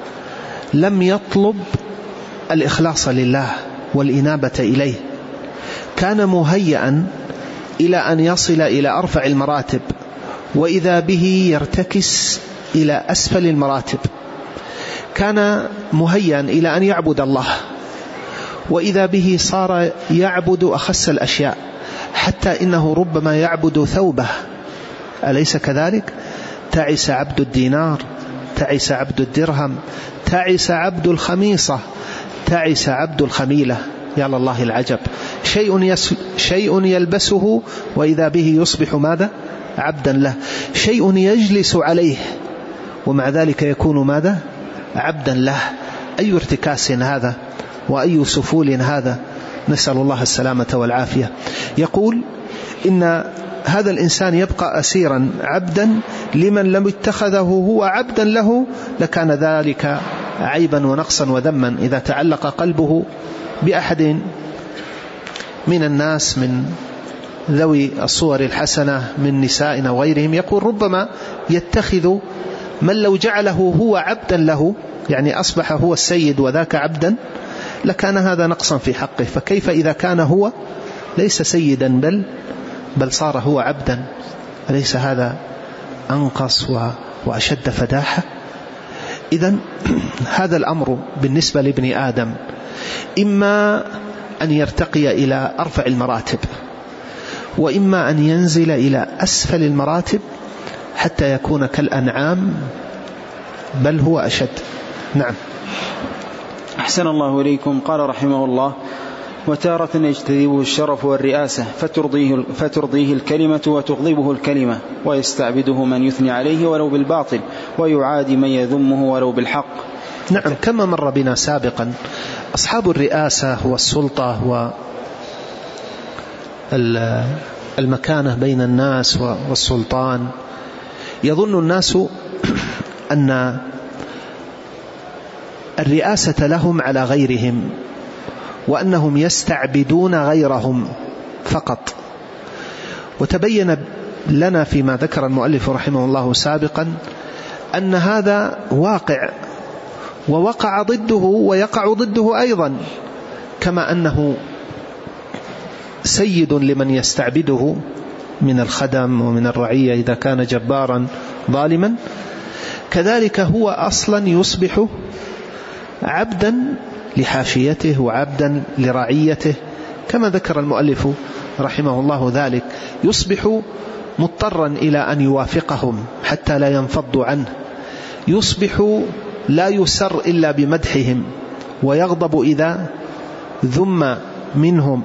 B: لم يطلب الإخلاص لله والإنابة إليه، كان مهيئا إلى أن يصل إلى أرفع المراتب، وإذا به يرتكس إلى أسفل المراتب. كان مهيئا إلى أن يعبد الله، وإذا به صار يعبد أخس الأشياء، حتى إنه ربما يعبد ثوبه، أليس كذلك؟ تعس عبد الدينار، تعس عبد الدرهم، تعس عبد الخميصة، تعس عبد الخميلة. يا الله العجب، شيء يلبسه وإذا به يصبح ماذا؟ عبدا له. شيء يجلس عليه ومع ذلك يكون ماذا؟ عبدا له. أي ارتكاس هذا وأي سفول هذا، نسأل الله السلامة والعافية. يقول إن هذا الإنسان يبقى أسيرا عبدا لمن لم اتخذه هو عبدا له لكان ذلك عيبا ونقصا وذما. إذا تعلق قلبه بأحد من الناس من ذوي الصور الحسنة من نسائنا وغيرهم، يقول ربما يتخذ من لو جعله هو عبدا له، يعني أصبح هو السيد وذاك عبدا، لكان هذا نقصا في حقه. فكيف إذا كان هو ليس سيدا بل صار هو عبدا؟ أليس هذا أنقص وأشد فداحة؟ إذن هذا الأمر بالنسبة لابن آدم، إما أن يرتقي إلى أرفع المراتب، وإما أن ينزل إلى أسفل المراتب حتى يكون كالأنعام بل هو أشد. نعم.
A: أحسن الله إليكم. قال رحمه الله: وتارة يجتذبه الشرف والرئاسة فترضيه الكلمة وتغضبه الكلمة، ويستعبده من يثني عليه ولو بالباطل، ويعادي من يذمه ولو بالحق.
B: نعم. كما مر بنا سابقا، أصحاب الرئاسة والسلطة والمكانة بين الناس والسلطان، يظن الناس أن الرئاسة لهم على غيرهم، وأنهم يستعبدون غيرهم فقط. وتبين لنا فيما ذكر المؤلف رحمه الله سابقا أن هذا واقع، ووقع ضده ويقع ضده أيضا، كما أنه سيد لمن يستعبده من الخدم ومن الرعية إذا كان جبارا ظالما، كذلك هو أصلا يصبح عبدا لحاشيته وعبدا لرعيته، كما ذكر المؤلف رحمه الله ذلك. يصبح مضطرا إلى أن يوافقهم حتى لا ينفضوا عنه، يصبح لا يسر إلا بمدحهم، ويغضب إذا ذم منهم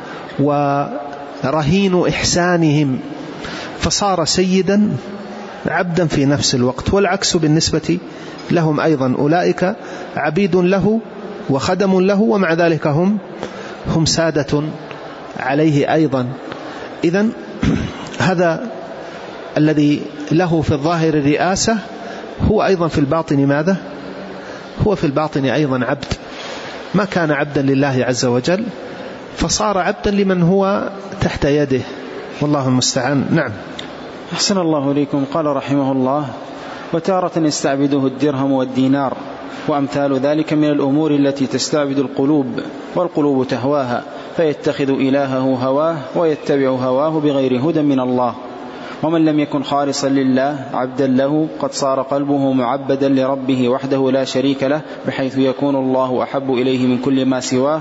B: ورهين إحسانهم، فصار سيدا عبدا في نفس الوقت. والعكس بالنسبة لهم أيضا، أولئك عبيد له وخدم له، ومع ذلك هم سادة عليه أيضا. إذن هذا الذي له في الظاهر الرئاسة هو أيضا في الباطن ماذا؟ هو في الباطن أيضا عبد، ما كان عبدا لله عز وجل فصار عبدا لمن هو تحت يده، والله المستعان. نعم.
A: أحسن الله إليكم. قال رحمه الله: وتارة يستعبده الدرهم والدينار، وأمثال ذلك من الأمور التي تستعبد القلوب، والقلوب تهواها، فيتخذ إلهه هواه ويتبع هواه بغير هدى من الله. ومن لم يكن خالصا لله عبدا له قد صار قلبه معبدا لربه وحده لا شريك له، بحيث يكون الله أحب إليه من كل ما سواه،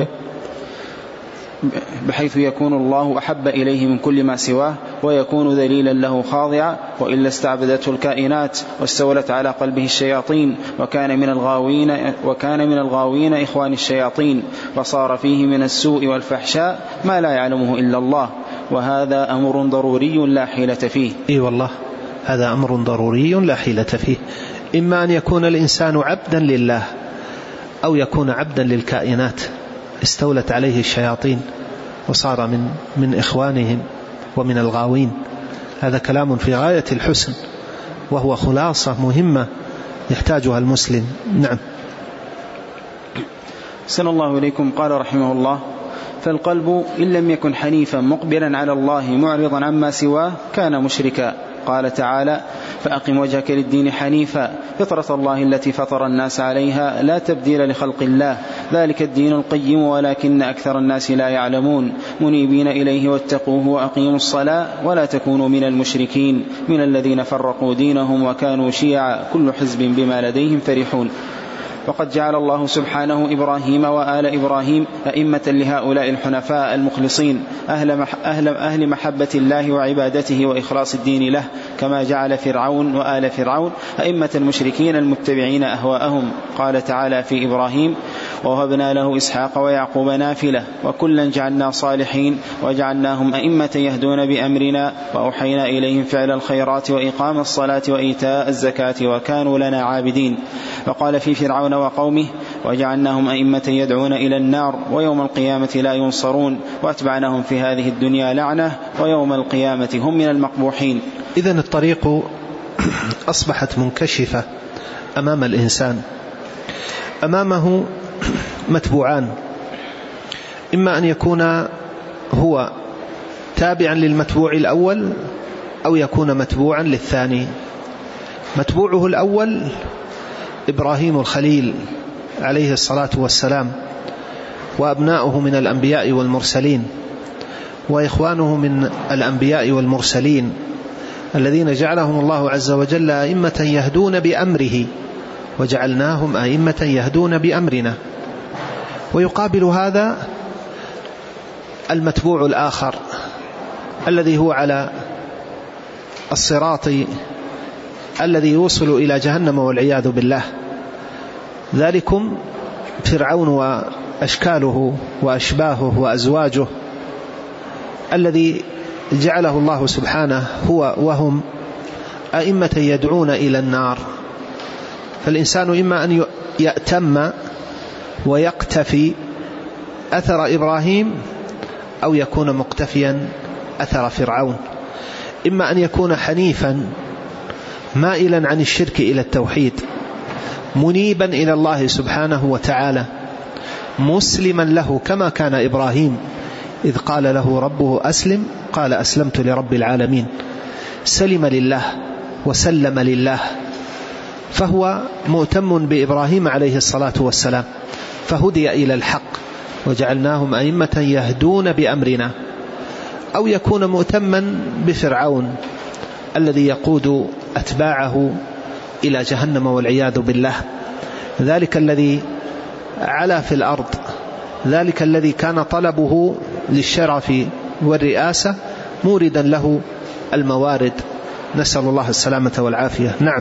A: بحيث يكون الله أحب إليه من كل ما سواه، ويكون ذليلا له خاضعا، وإلا استعبدته الكائنات واستولت على قلبه الشياطين، وكان من الغاوين إخوان الشياطين، وصار فيه من السوء والفحشاء ما لا يعلمه إلا الله، وهذا أمر ضروري لا حيلة فيه.
B: إي والله، هذا أمر ضروري لا حيلة فيه. إما أن يكون الإنسان عبدا لله، أو يكون عبدا للكائنات استولت عليه الشياطين وصار من إخوانهم ومن الغاوين. هذا كلام في غاية الحسن، وهو خلاصة مهمة يحتاجها المسلم. نعم.
A: أحسن الله إليكم. قال رحمه الله: فالقلب إن لم يكن حنيفا مقبلا على الله معرضا عما سواه كان مشركا. قال تعالى: فأقم وجهك للدين حنيفا فطرة الله التي فطر الناس عليها لا تبديل لخلق الله ذلك الدين القيم ولكن أكثر الناس لا يعلمون منيبين إليه واتقوه وأقيموا الصلاة ولا تكونوا من المشركين من الذين فرقوا دينهم وكانوا شيعا كل حزب بما لديهم فرحون. وقد جعل الله سبحانه إبراهيم وآل إبراهيم أئمة لهؤلاء الحنفاء المخلصين أهل محبة الله وعبادته وإخلاص الدين له، كما جعل فرعون وآل فرعون أئمة المشركين المتبعين أهواءهم. قال تعالى في إبراهيم: ووهبنا له إسحاق ويعقوب نافلة وكلا جعلنا صالحين وجعلناهم أئمة يهدون بأمرنا وأوحينا إليهم فعل الخيرات وإقام الصلاة وإيتاء الزكاة وكانوا لنا عابدين. وقال في فرعون وقومه: وجعلناهم أئمة يدعون إلى النار ويوم القيامة لا ينصرون وأتبعناهم في هذه الدنيا لعنة ويوم القيامة هم من المقبوحين.
B: إذن الطريق أصبحت منكشفة أمام الإنسان، أمامه متبوعان، إما أن يكون هو تابعا للمتبوع الأول أو يكون متبوعا للثاني. متبوعه الأول إبراهيم الخليل عليه الصلاة والسلام وأبناؤه من الأنبياء والمرسلين وإخوانه من الأنبياء والمرسلين الذين جعلهم الله عز وجل أئمة يهدون بأمره وجعلناهم أئمة يهدون بأمرنا. ويقابل هذا المتبوع الآخر الذي هو على الصراط الذي يوصل إلى جهنم والعياذ بالله، ذلكم فرعون وأشكاله وأشباهه وأزواجه الذي جعله الله سبحانه هو وهم أئمة يدعون إلى النار. فالإنسان إما أن يأتم ويقتفي أثر إبراهيم أو يكون مقتفيا أثر فرعون، إما أن يكون حنيفا مائلا عن الشرك إلى التوحيد منيبا إلى الله سبحانه وتعالى مسلما له كما كان إبراهيم إذ قال له ربه أسلم قال أسلمت لرب العالمين، سلم لله وسلم لله، فهو مؤتم بإبراهيم عليه الصلاة والسلام فهدي إلى الحق وجعلناهم أئمة يهدون بأمرنا. أو يكون مؤتما بفرعون الذي يقود أتباعه إلى جهنم والعياذ بالله، ذلك الذي علا في الأرض، ذلك الذي كان طلبه للشرف والرئاسة موردا له الموارد، نسأل الله السلامة والعافية. نعم.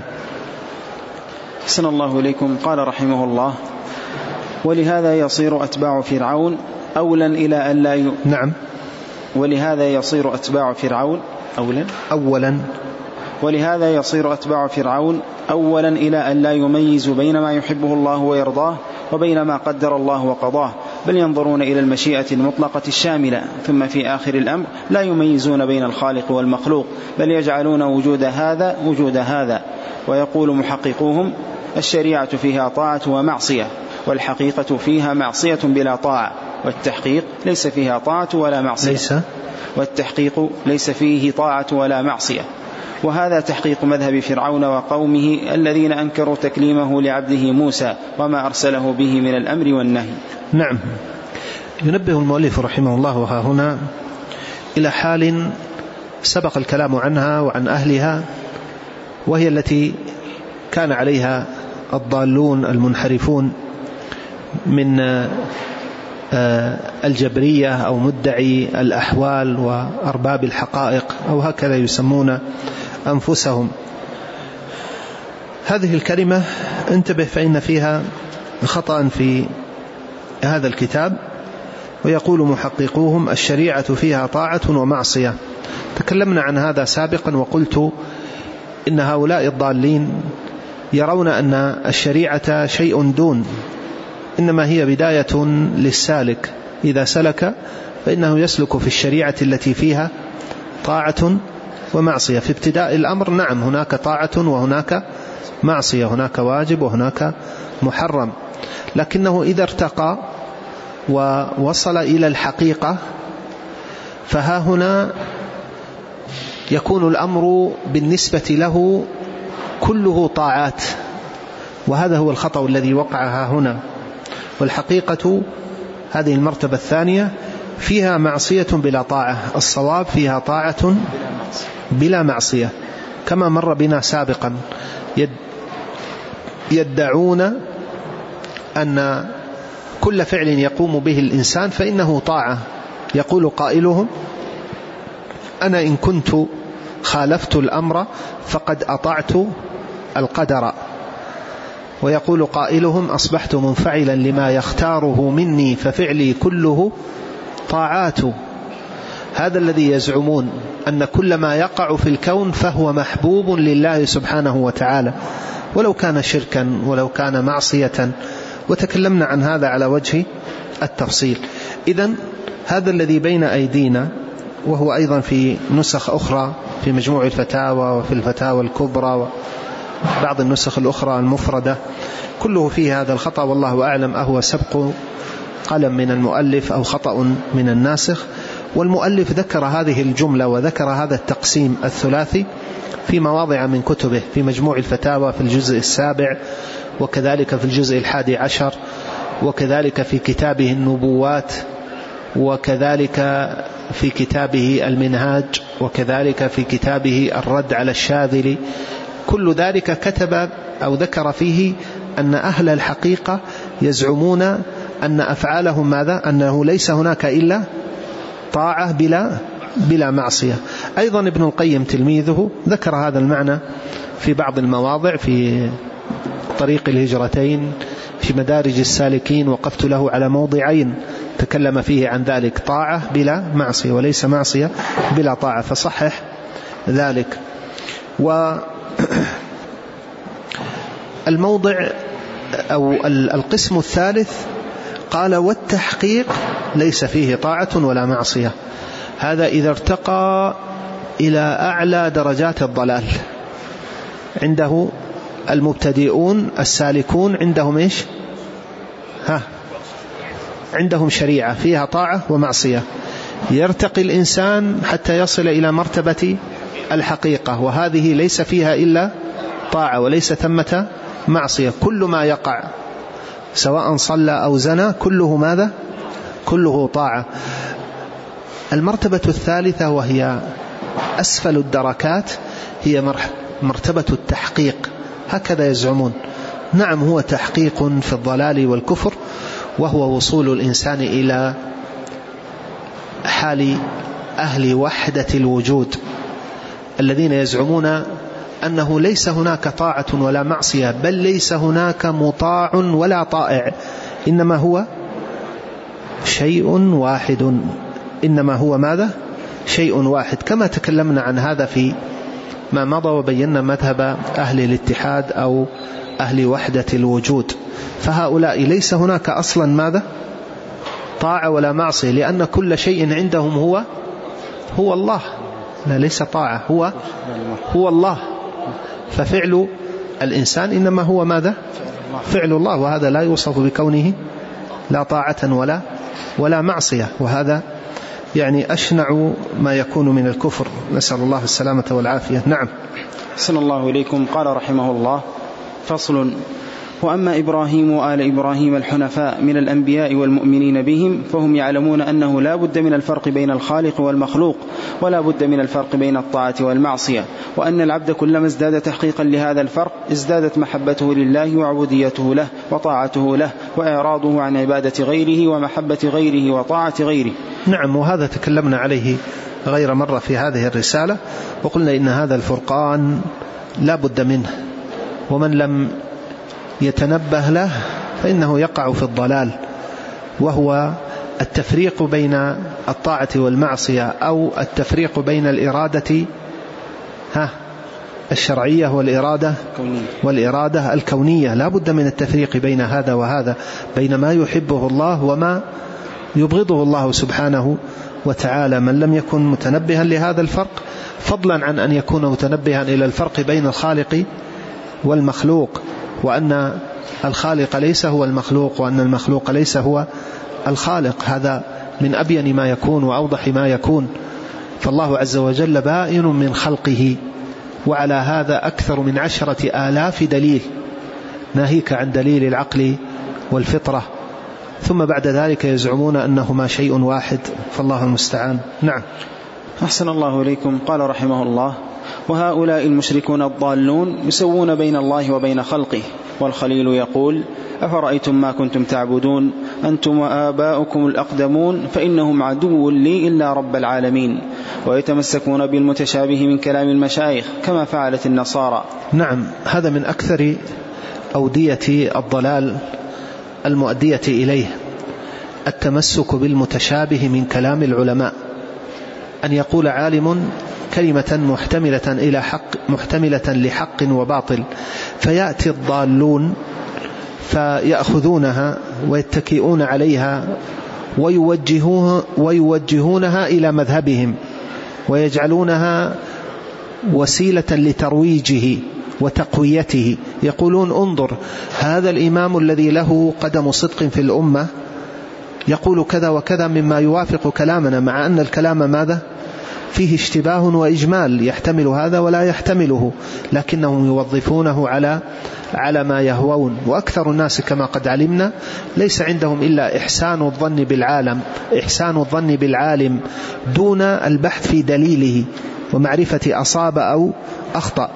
A: أحسن الله إليكم. قال رحمه الله: ولهذا يصير أتباع فرعون أولا إلى أن لا
B: نعم.
A: ولهذا يصير أتباع فرعون أولا ولهذا يصير أتباع فرعون أولا إلى أن لا يميزوا بين ما يحبه الله ويرضاه وبين ما قدر الله وقضاه، بل ينظرون إلى المشيئة المطلقة الشاملة، ثم في آخر الأمر لا يميزون بين الخالق والمخلوق، بل يجعلون وجود هذا. ويقول محققوهم: الشريعة فيها طاعة ومعصية، والحقيقة فيها معصية بلا طاعة، والتحقيق ليس فيها طاعة ولا معصية. والتحقيق ليس فيه طاعة ولا معصية. وهذا تحقيق مذهب فرعون وقومه الذين أنكروا تكليمه لعبده موسى وما أرسله به من الأمر والنهي.
B: نعم. ينبه المؤلف رحمه الله هنا إلى حال سبق الكلام عنها وعن أهلها، وهي التي كان عليها الضالون المنحرفون من الجبرية أو مدعي الأحوال وأرباب الحقائق، أو هكذا يسمون أنفسهم. هذه الكلمة انتبه فإن فيها خطأ في هذا الكتاب. ويقول محققوهم: الشريعة فيها طاعة ومعصية. تكلمنا عن هذا سابقا وقلت إن هؤلاء الضالين يرون أن الشريعة شيء دون، إنما هي بداية للسالك، إذا سلك فإنه يسلك في الشريعة التي فيها طاعة ومعصية. في ابتداء الأمر نعم هناك طاعة وهناك معصية، هناك واجب وهناك محرم، لكنه إذا ارتقى ووصل إلى الحقيقة فها هنا يكون الأمر بالنسبة له كله طاعات، وهذا هو الخطأ الذي وقعها هنا. والحقيقة هذه المرتبة الثانية فيها معصية بلا طاعة، الصواب فيها طاعة بلا معصية، كما مر بنا سابقا. يدعون أن كل فعل يقوم به الإنسان فإنه طاعة. يقول قائلهم: أنا إن كنت خالفت الأمر فقد أطعت القدر. ويقول قائلهم: أصبحت منفعلا لما يختاره مني ففعلي كله طاعات. هذا الذي يزعمون أن كل ما يقع في الكون فهو محبوب لله سبحانه وتعالى، ولو كان شركا ولو كان معصية، وتكلمنا عن هذا على وجه التفصيل. إذن هذا الذي بين أيدينا، وهو أيضا في نسخ أخرى في مجموع الفتاوى وفي الفتاوى الكبرى وبعض النسخ الأخرى المفردة، كله فيه هذا الخطأ، والله أعلم أهو سبق قلم من المؤلف أو خطأ من الناسخ. والمؤلف ذكر هذه الجملة وذكر هذا التقسيم الثلاثي في مواضع من كتبه، في مجموع الفتاوى في الجزء 7، وكذلك في الجزء 11، وكذلك في كتابه النبوات، وكذلك في كتابه المنهاج، وكذلك في كتابه الرد على الشاذلي. كل ذلك كتب أو ذكر فيه أن أهل الحقيقة يزعمون أن أفعالهم ماذا؟ أنه ليس هناك إلا طاعة بلا معصية. أيضا ابن القيم تلميذه ذكر هذا المعنى في بعض المواضع، في طريق الهجرتين، في مدارج السالكين، وقفت له على موضعين تكلم فيه عن ذلك: طاعة بلا معصية، وليس معصية بلا طاعة، فصحح ذلك. والموضع أو القسم الثالث قال: والتحقيق ليس فيه طاعة ولا معصية. هذا إذا ارتقى إلى أعلى درجات الضلال. عنده المبتدئون السالكون عندهم إيش؟ عندهم شريعة فيها طاعة ومعصية. يرتقي الإنسان حتى يصل إلى مرتبة الحقيقة، وهذه ليس فيها إلا طاعة وليس ثمة معصية. كل ما يقع سواء صلى أو زنى كله ماذا؟ كله طاعة. المرتبة الثالثة وهي أسفل الدركات هي مرتبة التحقيق، هكذا يزعمون. نعم هو تحقيق في الضلال والكفر، وهو وصول الإنسان إلى حال أهل وحدة الوجود الذين يزعمون أنه ليس هناك طاعة ولا معصية، بل ليس هناك مطاع ولا طائع، إنما هو شيء واحد، إنما هو ماذا؟ شيء واحد، كما تكلمنا عن هذا في ما مضى وبينا مذهب أهل الاتحاد أو أهل وحدة الوجود. فهؤلاء ليس هناك أصلا ماذا؟ طاعة ولا معصية، لأن كل شيء عندهم هو الله، لا ليس طاعة، هو الله. ففعل الإنسان إنما هو ماذا؟ فعل الله، وهذا لا يوصف بكونه لا طاعة ولا معصية، وهذا يعني أشنع ما يكون من الكفر، نسأل الله السلامة والعافية. نعم.
A: أحسن الله إليكم. قال رحمه الله: فصل: وأما إبراهيم وآل إبراهيم الحنفاء من الأنبياء والمؤمنين بهم فهم يعلمون أنه لا بد من الفرق بين الخالق والمخلوق، ولا بد من الفرق بين الطاعة والمعصية، وأن العبد كلما ازداد تحقيقا لهذا الفرق ازدادت محبته لله وعبوديته له وطاعته له وإعراضه عن عبادة غيره ومحبة غيره وطاعة غيره.
B: نعم، وهذا تكلمنا عليه غير مرة في هذه الرسالة، وقلنا إن هذا الفرقان لا بد منه، ومن لم يتنبه له فإنه يقع في الضلال، وهو التفريق بين الطاعة والمعصية، أو التفريق بين الإرادة الشرعية والإرادة الكونية. لا بد من التفريق بين هذا وهذا، بين ما يحبه الله وما يبغضه الله سبحانه وتعالى. من لم يكن متنبها لهذا الفرق، فضلا عن أن يكون متنبها إلى الفرق بين الخالق والمخلوق، وأن الخالق ليس هو المخلوق، وأن المخلوق ليس هو الخالق، هذا من أبين ما يكون وأوضح ما يكون. فالله عز وجل بائن من خلقه، وعلى هذا أكثر من 10,000 دليل، ناهيك عن دليل العقل والفطرة، ثم بعد ذلك يزعمون أنهما شيء واحد، فالله المستعان. نعم.
A: أحسن الله إليكم. قال رحمه الله: وهؤلاء المشركون الضالون يسوون بين الله وبين خلقه، والخليل يقول: أفرأيتم ما كنتم تعبدون أنتم وآباؤكم الأقدمون فإنهم عدو لي إلا رب العالمين. ويتمسكون بالمتشابه من كلام المشايخ كما فعلت النصارى.
B: نعم، هذا من أكثر أودية الضلال المؤدية إليه، التمسك بالمتشابه من كلام العلماء، أن يقول عالم كلمة محتملة لحق وباطل، فيأتي الضالون فيأخذونها ويتكئون عليها ويوجهونها إلى مذهبهم، ويجعلونها وسيلة لترويجه وتقويته. يقولون: انظر، هذا الإمام الذي له قدم صدق في الأمة يقول كذا وكذا مما يوافق كلامنا، مع أن الكلام ماذا؟ فيه اشتباه وإجمال، يحتمل هذا ولا يحتمله، لكنهم يوظفونه على ما يهوون. وأكثر الناس كما قد علمنا ليس عندهم إلا إحسان الظن بالعالم دون البحث في دليله ومعرفة أصاب أو أخطأ.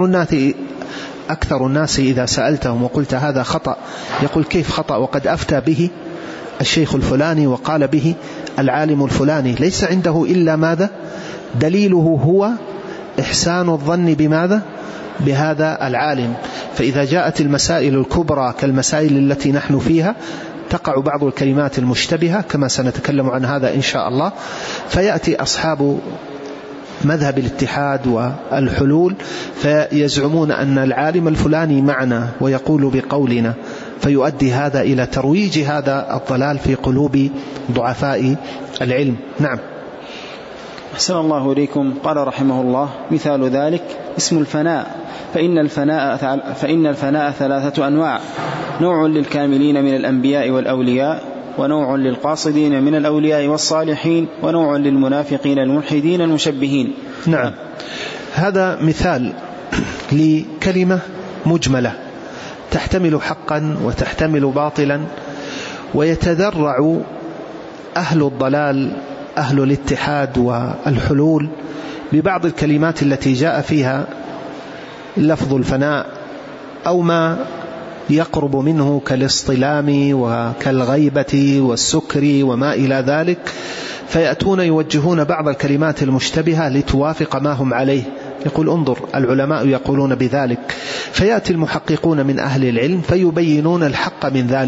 B: أكثر الناس إذا سألتهم وقلت هذا خطأ، يقول: كيف خطأ وقد أفتى به الشيخ الفلاني وقال به العالم الفلاني؟ ليس عنده إلا ماذا؟ دليله هو إحسان الظن بماذا؟ بهذا العالم. فإذا جاءت المسائل الكبرى كالمسائل التي نحن فيها تقع بعض الكلمات المشتبهة كما سنتكلم عن هذا إن شاء الله، فيأتي أصحاب مذهب الاتحاد والحلول فيزعمون أن العالم الفلاني معنا ويقول بقولنا، فيؤدي هذا إلى ترويج هذا الضلال في قلوب ضعفاء العلم. نعم.
A: أحسن الله إليكم. قال رحمه الله: مثال ذلك اسم الفناء، فإن الفناء 3 أنواع: نوع للكاملين من الأنبياء والأولياء، ونوع للقاصدين من الأولياء والصالحين، ونوع للمنافقين الملحدين المشبهين.
B: نعم، هذا مثال لكلمة مجملة تحتمل حقا وتحتمل باطلا، ويتذرع أهل الضلال أهل الاتحاد والحلول ببعض الكلمات التي جاء فيها لفظ الفناء أو ما يقرب منه كالاصطلام وكالغيبة والسكر وما إلى ذلك، فيأتون يوجهون بعض الكلمات المشتبهة لتوافق ما هم عليه. يقول: انظر، العلماء يقولون بذلك، فيأتي المحققون من أهل العلم فيبينون الحق من ذلك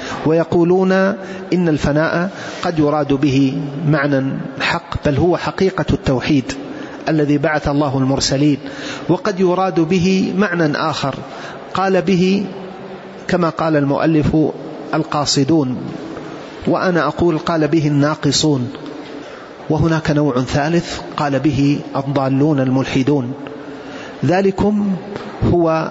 B: ويقولون إن الفناء قد يراد به معنى حق، بل هو حقيقة التوحيد الذي بعث الله المرسلين، وقد يراد به معنى آخر قال به كما قال المؤلف القاصدون، وأنا أقول قال به الناقصون. وهناك نوع ثالث قال به الضالون الملحدون. ذلكم هو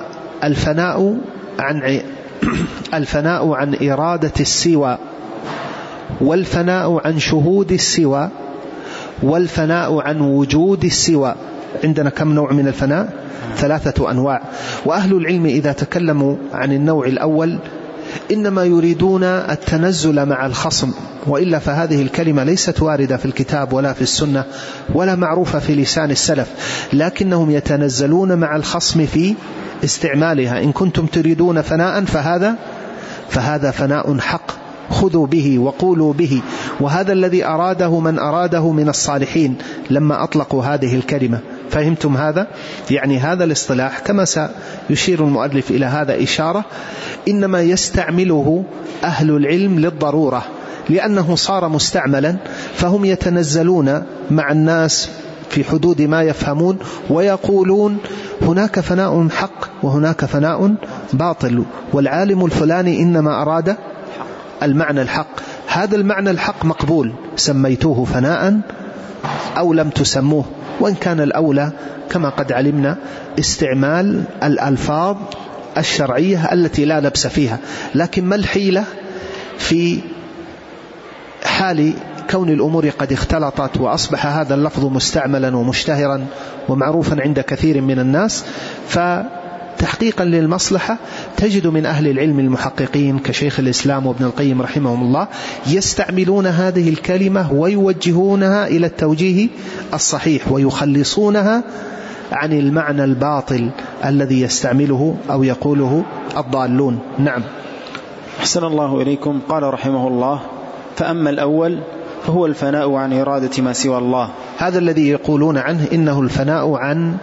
B: الفناء عن إرادة السوى، والفناء عن شهود السوى، والفناء عن وجود السوى. عندنا كم نوع من الفناء؟ 3 أنواع. وأهل العلم إذا تكلموا عن النوع الأول إنما يريدون التنزل مع الخصم، وإلا فهذه الكلمة ليست واردة في الكتاب ولا في السنة ولا معروفة في لسان السلف، لكنهم يتنزلون مع الخصم في استعمالها. إن كنتم تريدون فناء فهذا فناء حق، خذوا به وقولوا به. وهذا الذي أراده من أراده من الصالحين لما أطلقوا هذه الكلمة. فهمتم هذا؟ يعني هذا الاصطلاح كما سيشير المؤلف إلى هذا إشارة، إنما يستعمله أهل العلم للضرورة، لأنه صار مستعملا، فهم يتنزلون مع الناس في حدود ما يفهمون ويقولون هناك فناء حق وهناك فناء باطل، والعالم الفلاني إنما أراد المعنى الحق. هذا المعنى الحق مقبول، سميتوه فناء أو لم تسموه، وإن كان الأولى كما قد علمنا استعمال الألفاظ الشرعية التي لا لبس فيها. لكن ما الحيلة في حال كون الأمور قد اختلطت وأصبح هذا اللفظ مستعملا ومشتهرا ومعروفا عند كثير من الناس؟ فتحقيقا للمصلحة تجد من أهل العلم المحققين كشيخ الإسلام وابن القيم رحمهم الله يستعملون هذه الكلمة ويوجهونها إلى التوجيه الصحيح، ويخلصونها عن المعنى الباطل الذي يستعمله أو يقوله الضالون. نعم.
A: أحسن الله إليكم. قال رحمه الله: فأما الأول فهو الفناء عن إرادة ما سوى الله.
B: هذا الذي يقولون عنه إنه الفناء عن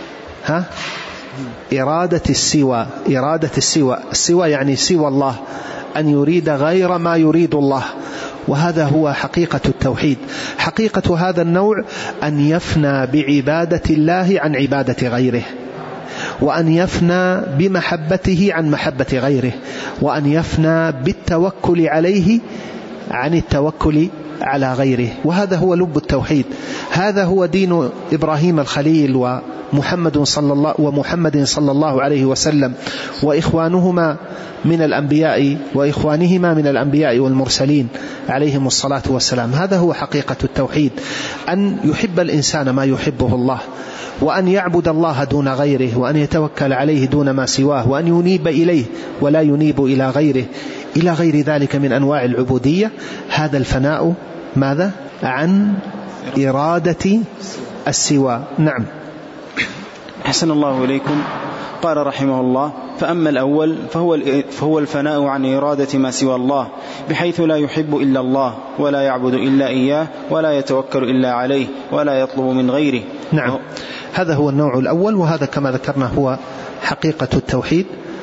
B: إرادة السوى. إرادة السوى يعني سوى الله، أن يريد غير ما يريد الله، وهذا هو حقيقة التوحيد. حقيقة هذا النوع أن يفنى بعبادة الله عن عبادة غيره، وأن يفنى بمحبته عن محبة غيره، وأن يفنى بالتوكل عليه عن التوكل على غيره. وهذا هو لب التوحيد. هذا هو دين إبراهيم الخليل ومحمد صلى الله عليه وسلم وإخوانهما من الأنبياء والمرسلين عليهم الصلاة والسلام. هذا هو حقيقة التوحيد، أن يحب الإنسان ما يحبه الله، وأن يعبد الله دون غيره، وأن يتوكل عليه دون ما سواه، وأن ينيب إليه ولا ينيب إلى غيره، إلى غير ذلك من أنواع العبودية. هذا الفناء ماذا؟ عن إرادة السوى. نعم.
A: أحسن الله إليكم. قال رحمه الله: فأما الأول فهو الفناء عن إرادة ما سوى الله، بحيث لا يحب إلا الله، ولا يعبد إلا إياه، ولا يتوكل إلا عليه، ولا يطلب من غيره.
B: نعم. هذا هو النوع الأول، وهذا كما ذكرنا هو حقيقة التوحيد.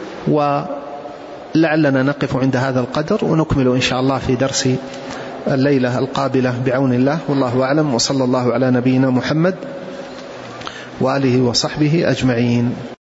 B: ولعلنا نقف عند هذا القدر ونكمل إن شاء الله في درس الليلة القابلة بعون الله. والله أعلم، وصلى الله على نبينا محمد وآله وصحبه أجمعين.